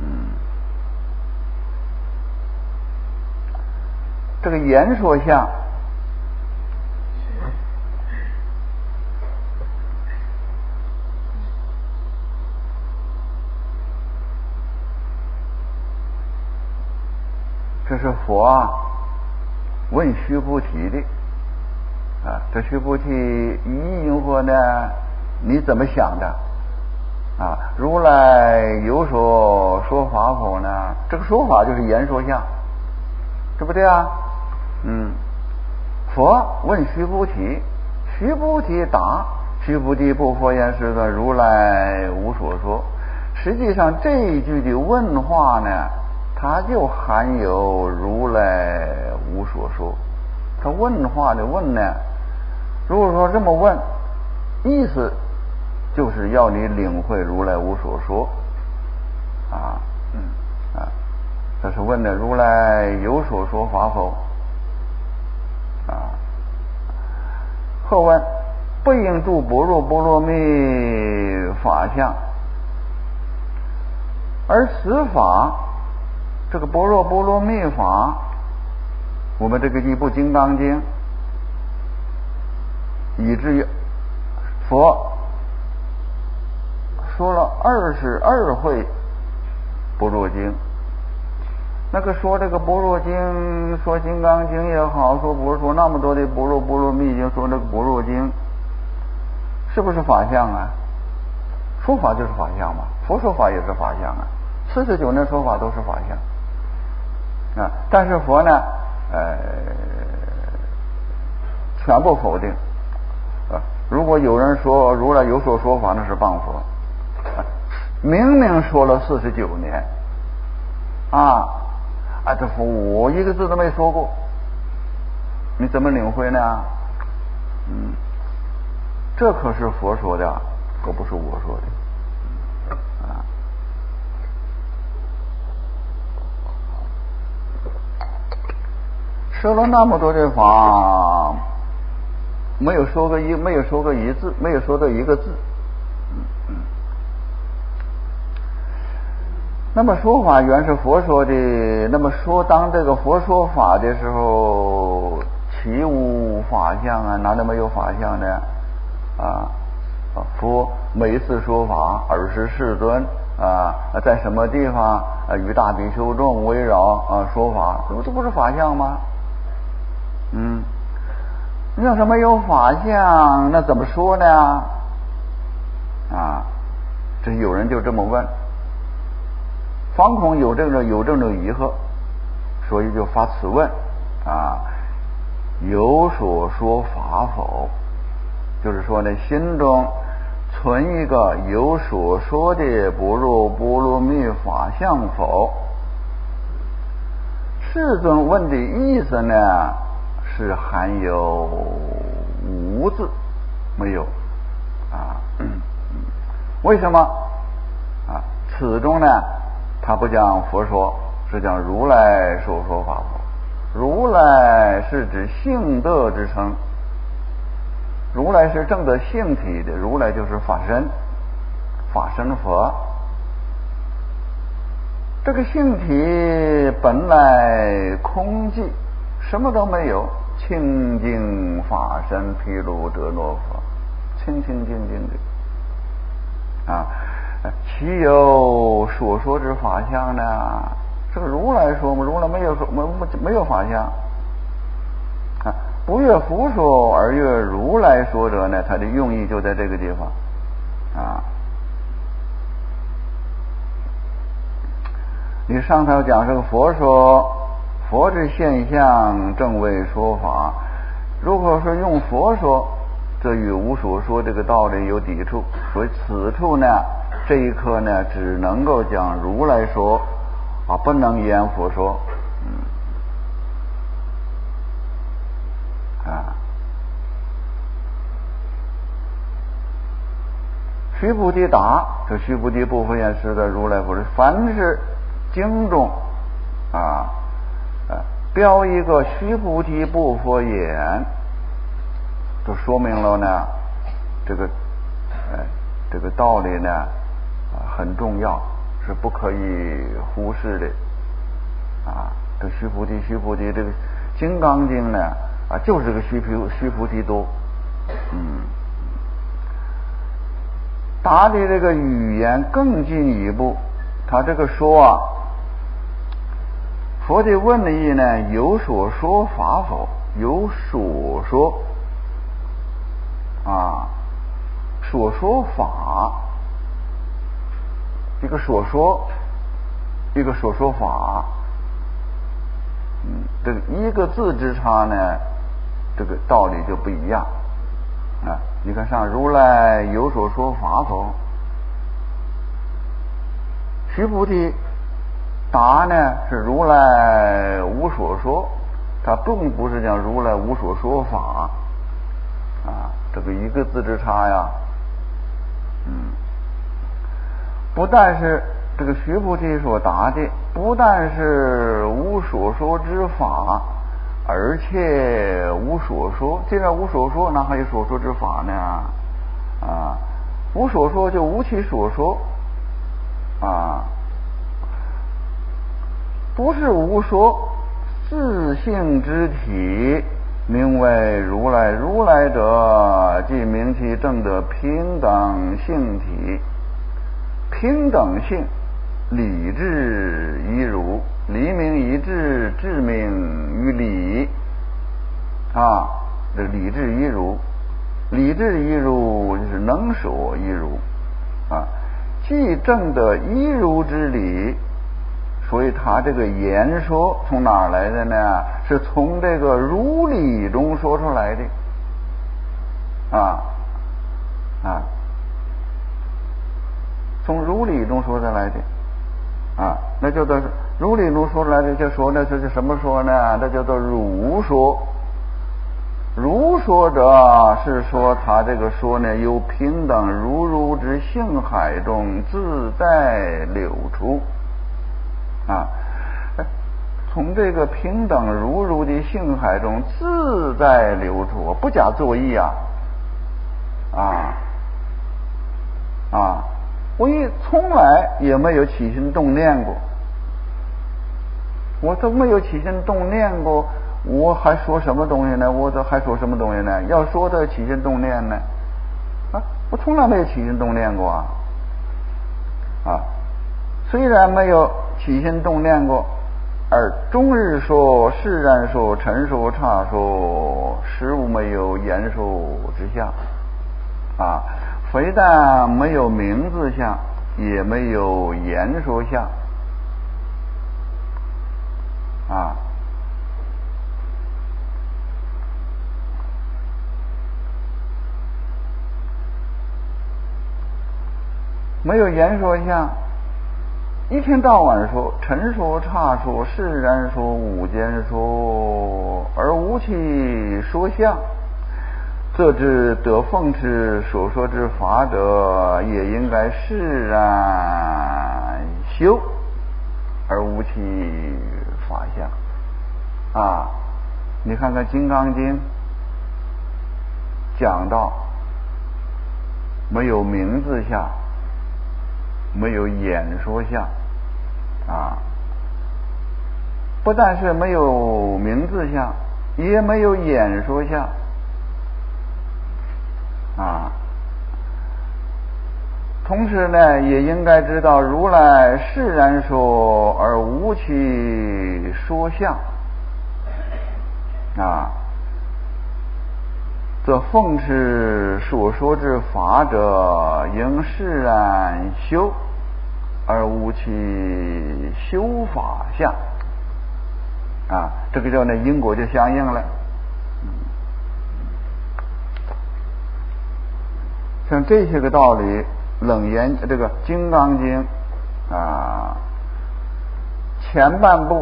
A: 这个言说相这是佛啊问须菩提的啊，这须菩提于云何呢？你怎么想的啊？如来有所说法否呢？这个说法就是言说相，对不对啊？佛问须菩提，须菩提答：须菩提不复言，世尊，如来无所说。实际上这一句的问话呢，它就含有如来无所说。他问话的问呢，如果说这么问，意思就是要你领会如来无所说这是问的如来有所说法否后问不应住般若波罗蜜法相，而此法这个般若波罗蜜法，我们这个一部《金刚经》，以至于佛说了22会般若经。那个说这个般若经，说《金刚经》也好，说不是说那么多的般若波罗蜜经，说这个般若经，是不是法相啊？说法就是法相嘛，佛说法也是法相啊，49年说法都是法相。但是佛呢， 全部否定。如果有人说如来有所说法，那是谤佛。明明说了49年，这佛一个字都没说过，你怎么领会呢？这可是佛说的，可不是我说的。说了那么多的法，没有说个一字，没有说到一个字。那么说法原是佛说的，那么说当这个佛说法的时候，其无法相啊？哪里没有法相呢？佛每一次说法，20世尊在什么地方与大比丘众围绕说法，这不是法相吗？你要是没有法相，那怎么说呢？这有人就这么问，方孔有这种疑惑，所以就发此问有所说法否？就是说呢，心中存一个有所说的般若波罗蜜法相否？世尊问的意思呢，是含有无字，没有为什么此中呢，他不讲佛说，是讲如来所说法否。如来是指性德之称，如来是证得性体的，如来就是法身，法身佛。这个性体本来空寂，什么都没有，清净法身毗卢遮那佛，清清净净的其有所说之法相呢？这个如来说嘛，如来没有说没有法相不越佛说而越如来说者呢，他的用意就在这个地方你上头讲这个佛说佛之现象正为说法，如果说用佛说，这与无所说这个道理有抵触，所以此处呢，这一课呢只能够讲如来说不能言佛说须菩提答，这须菩提部分也是个如来佛说，凡是经中标一个须菩提不佛言，就说明了呢这个道理呢很重要，是不可以忽视的这须菩提这个金刚经呢就是个须菩提多答的这个语言更进一步，他这个说佛的问意呢，有所说法否？有所说所说法，一个所说，一个所说法这个一个字之差呢，这个道理就不一样你看上如来有所说法否？须菩提答呢是如来无所说，他并不是讲如来无所说法这个一个字之差呀不但是这个须菩提所答的不但是无所说之法，而且无所说，既然无所说，那还有所说之法呢无所说就无其所说不是无说，自性之体名为如来，如来者即名其正的平等性体，平等性理智一如，理名一致，智名于理这理智一如，理智一如就是能所一如即正的一如之理，所以他这个言说从哪儿来的呢？是从这个如理中说出来的啊啊，从如理中说出来的啊，那叫做如理中说出来的，就说呢，这是什么说呢？这叫做儒说。儒说者是说他这个说呢，由平等如如之性海中自在流出啊，从这个平等如如的性海中自在流出，不假作意啊啊！我从来也没有起心动念过，我都没有起心动念过。我还说什么东西呢？我这还说什么东西呢？要说的起心动念呢？啊，我从来没有起心动念过啊！虽然没有起心动念过，而终日说、释然说、陈说、差说，实无没有言说之相啊！非但没有名字相，也没有言说相啊！没有言说相，一天到晚说陈说、差说、释然说、五间说，而无其说相，则知得奉持所说之法者，也应该释然修，而无其法相啊！你看看《金刚经》讲到，没有名字相，没有演说相啊，不但是没有名字相，也没有演说相啊。同时呢，也应该知道如来释然说而无其说相啊，则奉持所说之法者，应释然修，而无其修法相啊，这个叫呢因果就相应了。像这些个道理，楞严这个《金刚经》啊，前半部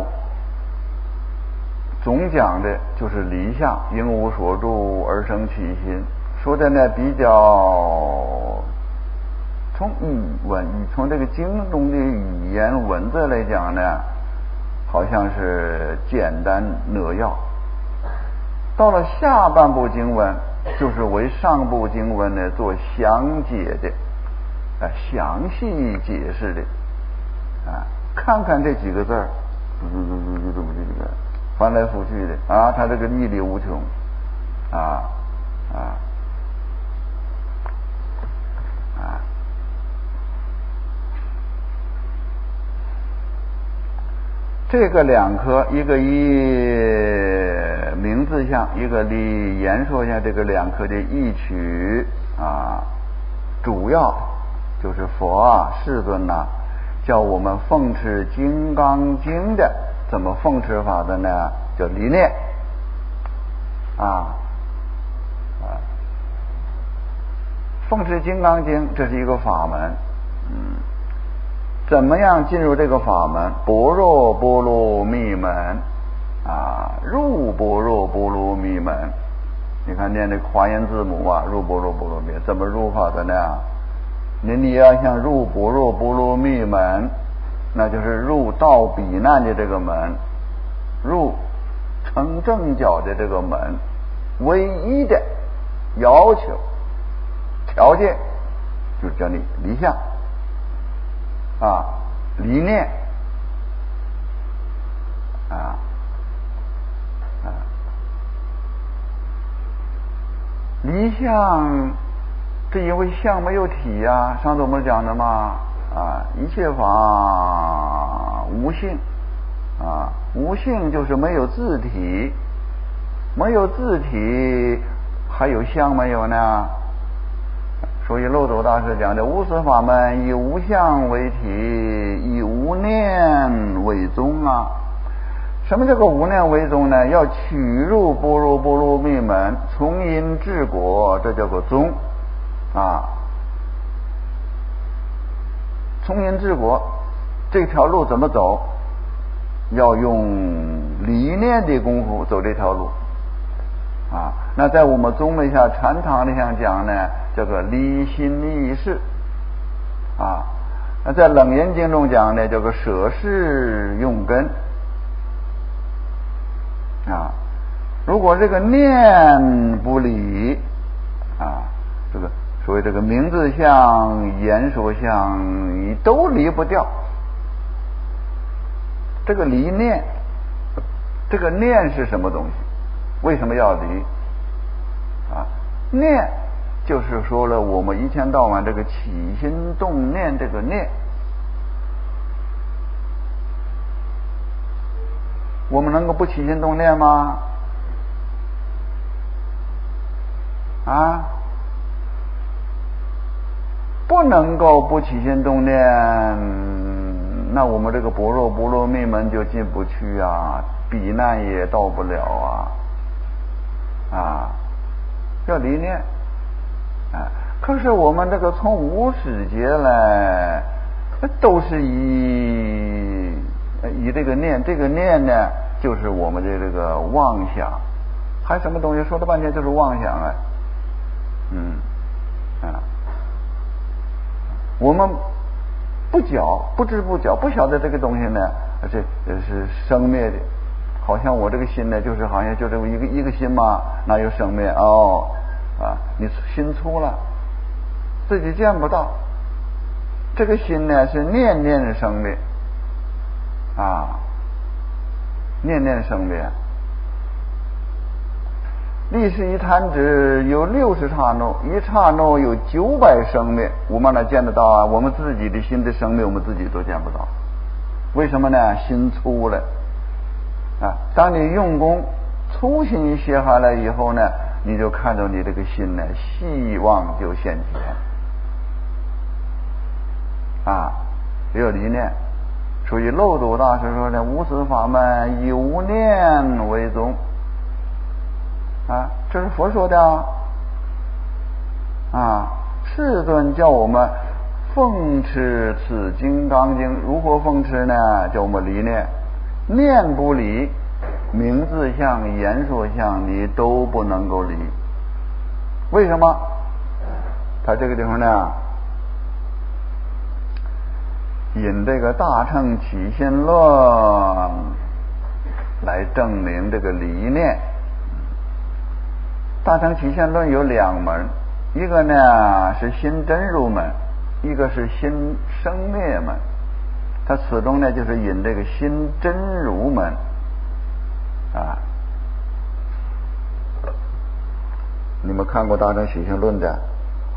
A: 总讲的就是离相，应无所住而生起心，说的呢比较从从这个经中的语言文字来讲呢，好像是简单扼要。到了下半部经文，就是为上部经文呢做详解的，详细解释的看看这几个字儿，翻来覆去的它这个义理无穷这个两科，一个以名字相，一个以言说相，这个两科的义取主要就是佛世尊叫我们奉持《金刚经》的，怎么奉持法的呢？叫离念奉持《金刚经》，这是一个法门。怎么样进入这个法门？般若波罗蜜门入般若波罗蜜门。你看念这华严字母入般若波罗蜜，怎么入法的呢？你要想入般若波罗蜜门，那就是入到彼难的这个门，入成正觉的这个门，唯一的要求条件就是叫你离相离念离相，这因为相没有体上次我们讲的嘛一切法无性无性就是没有自体，没有自体还有相没有呢？所以漏斗大师讲的无始法门以无相为体，以无念为宗什么叫做无念为宗呢？要取入般若波罗蜜门，从因治果，这叫做宗啊。从因治果这条路怎么走？要用理念的功夫走这条路啊。那在我们宗门下禅堂里上讲呢，叫做离心立事啊。那在楞严经中讲呢，叫做舍事用根啊。如果这个念不离啊，这个所谓这个名字相、言说相，你都离不掉。这个离念，这个念是什么东西？为什么要离啊？念就是说了，我们一天到晚这个起心动念，这个念，我们能够不起心动念吗？啊，不能够不起心动念，那我们这个般若波罗蜜门就进不去啊，彼难也到不了啊，要离念啊。可是我们这个从无始劫来，都是以这个念，这个念呢，就是我们的这个妄想，还什么东西？说了半天就是妄想啊。我们不觉，不知不觉，不晓得这个东西呢，这是生灭的。好像我这个心呢，就是好像就这么一个心嘛，哪有生灭哦？你心粗了，自己见不到。这个心呢，是念念生灭啊，念念生灭。历世一弹指有60刹那，一刹那有900生灭，我们哪见得到啊？我们自己的心的生灭，我们自己都见不到。为什么呢？心粗了啊！当你用功粗心歇下来以后呢，你就看到你这个心呢，希望就现前啊，要离念。所以漏斗大师说呢，无始法门以无念为宗啊，这是佛说的啊。世尊叫我们奉持此金刚经，如何奉持呢？叫我们离念，念不离，名字相、言说相你都不能够离。为什么？他这个地方呢，引这个大乘起信论来证明这个离念。大乘起信论有2门，一个呢是心真如门，一个是心生灭门。它此中呢就是引这个心真如门啊。你们看过大乘起信论的？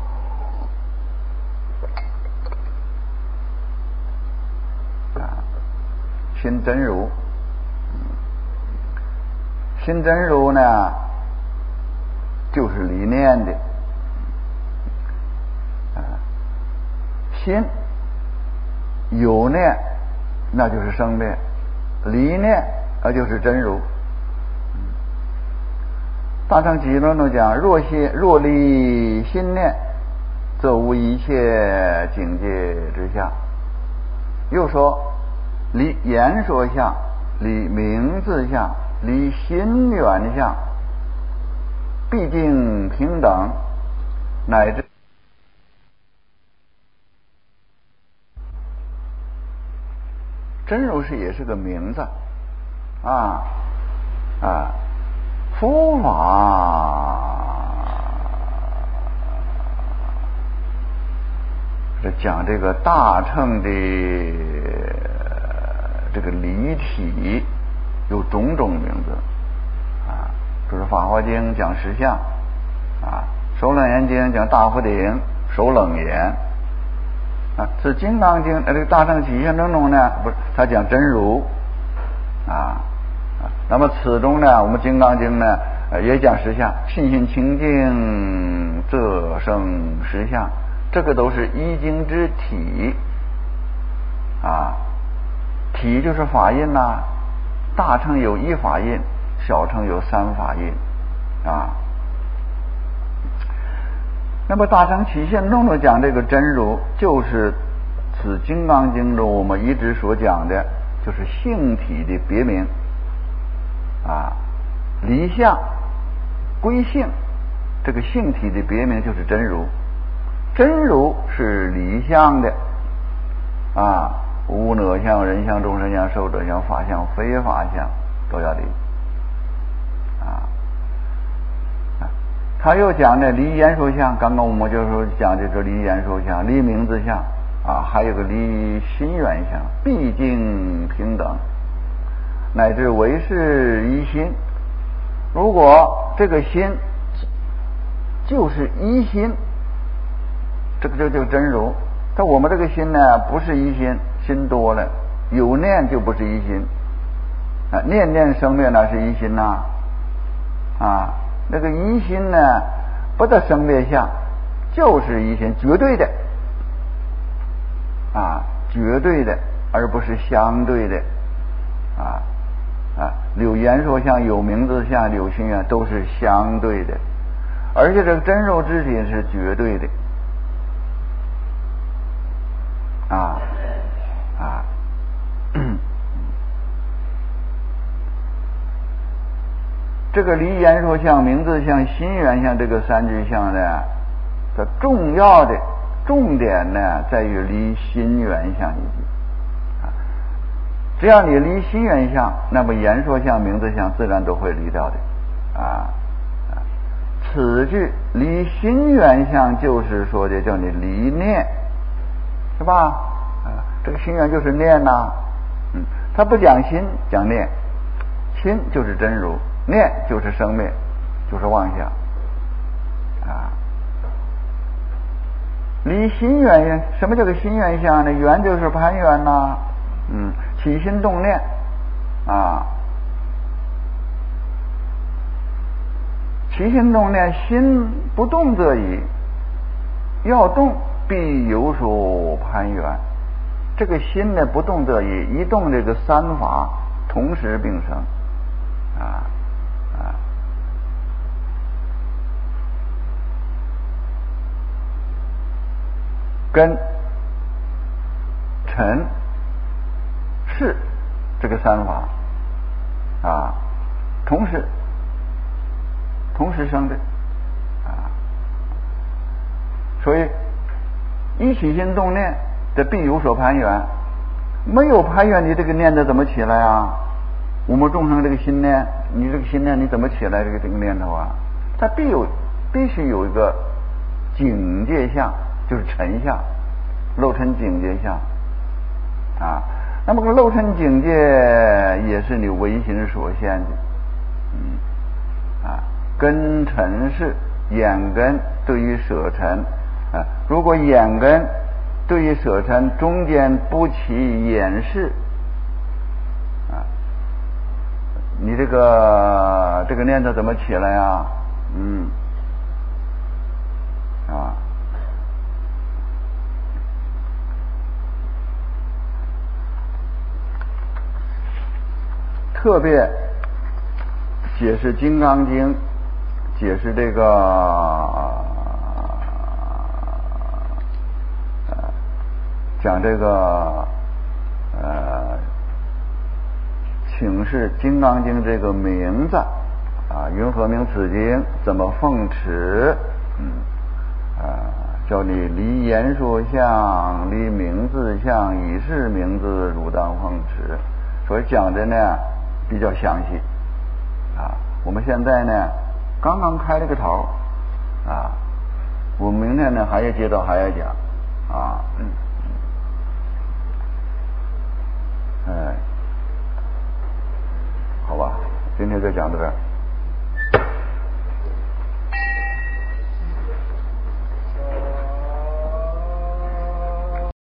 A: 心真如，心真如呢就是离念的心有念那就是生灭，离念就是真如。大乘起信论中讲，若离心念，则无一切境界之下。又说离言说相，离名字相，离心缘相，毕竟平等，乃至真如是也是个名字佛法是讲这个大乘的这个离体有种种名字就是《法华经》讲实相首楞严经讲大佛顶首楞严这《金刚经》这个大乘起信论中呢，不是他讲真如那么此中呢，我们《金刚经》呢也讲实相，信心清净则生实相，这个都是一经之体体就是法印大乘有一法印，小乘有三法印啊。那么大乘起信论中讲这个真如，就是此《金刚经》中我们一直所讲的，就是性体的别名啊，离相归性，这个性体的别名就是真如。真如是离相的啊，无我相、人相、众生相、寿者相、法相、非法相都要离啊。他又讲的离言说相，刚刚我们就说讲的这离言说相、离名字相啊，还有个离心缘相，毕竟平等，乃至唯是一心。如果这个心就是一心，这个就叫真如。但我们这个心呢，不是一心，心多了，有念就不是一心啊，念念生灭那是一心呐啊。那个一心呢，不得生灭相，就是一心，绝对的啊，绝对的，而不是相对的啊啊。有言说相，有名字相，有心缘，都是相对的，而且这个真如之体是绝对的啊啊。这个离言说相、名字相、心缘相这个三句相呢，它重要的重点呢在于离心缘相一句啊。只要你离心缘相，那么言说相、名字相自然都会离掉的啊。此句离心缘相就是说的叫你离念，是吧？啊，这个心缘就是念呐，他不讲心，讲念，心就是真如。念就是生灭，就是妄想啊。离心缘，什么叫个心缘相呢？缘就是攀缘呐，起心动念啊，起心动念，心不动则已，要动必有所攀缘。这个心呢不动则已，一动这个三法同时并生啊。根、尘、识这个三法啊，同时生的啊，所以一起心动念这必有所攀缘，没有攀缘，你这个念头怎么起来啊？我们众生这个心念，你这个心念你怎么起来这个念头啊？它必须有一个警戒相，就是尘相，漏尘警戒相啊。那么个漏尘警戒也是你唯心所现的，根尘是眼根对于舍尘啊，如果眼根对于舍尘中间不起眼识啊，你这个念头怎么起来啊？特别解释《金刚经》，解释这个讲这个请示《金刚经》这个名字啊，云何名此经？怎么奉持？叫你离言说相，离名字相，以是名字，汝当奉持。所以讲的呢比较详细啊。我们现在呢刚刚开了个头啊，我们明天呢还要接着还要讲啊。好吧，今天就讲到这儿。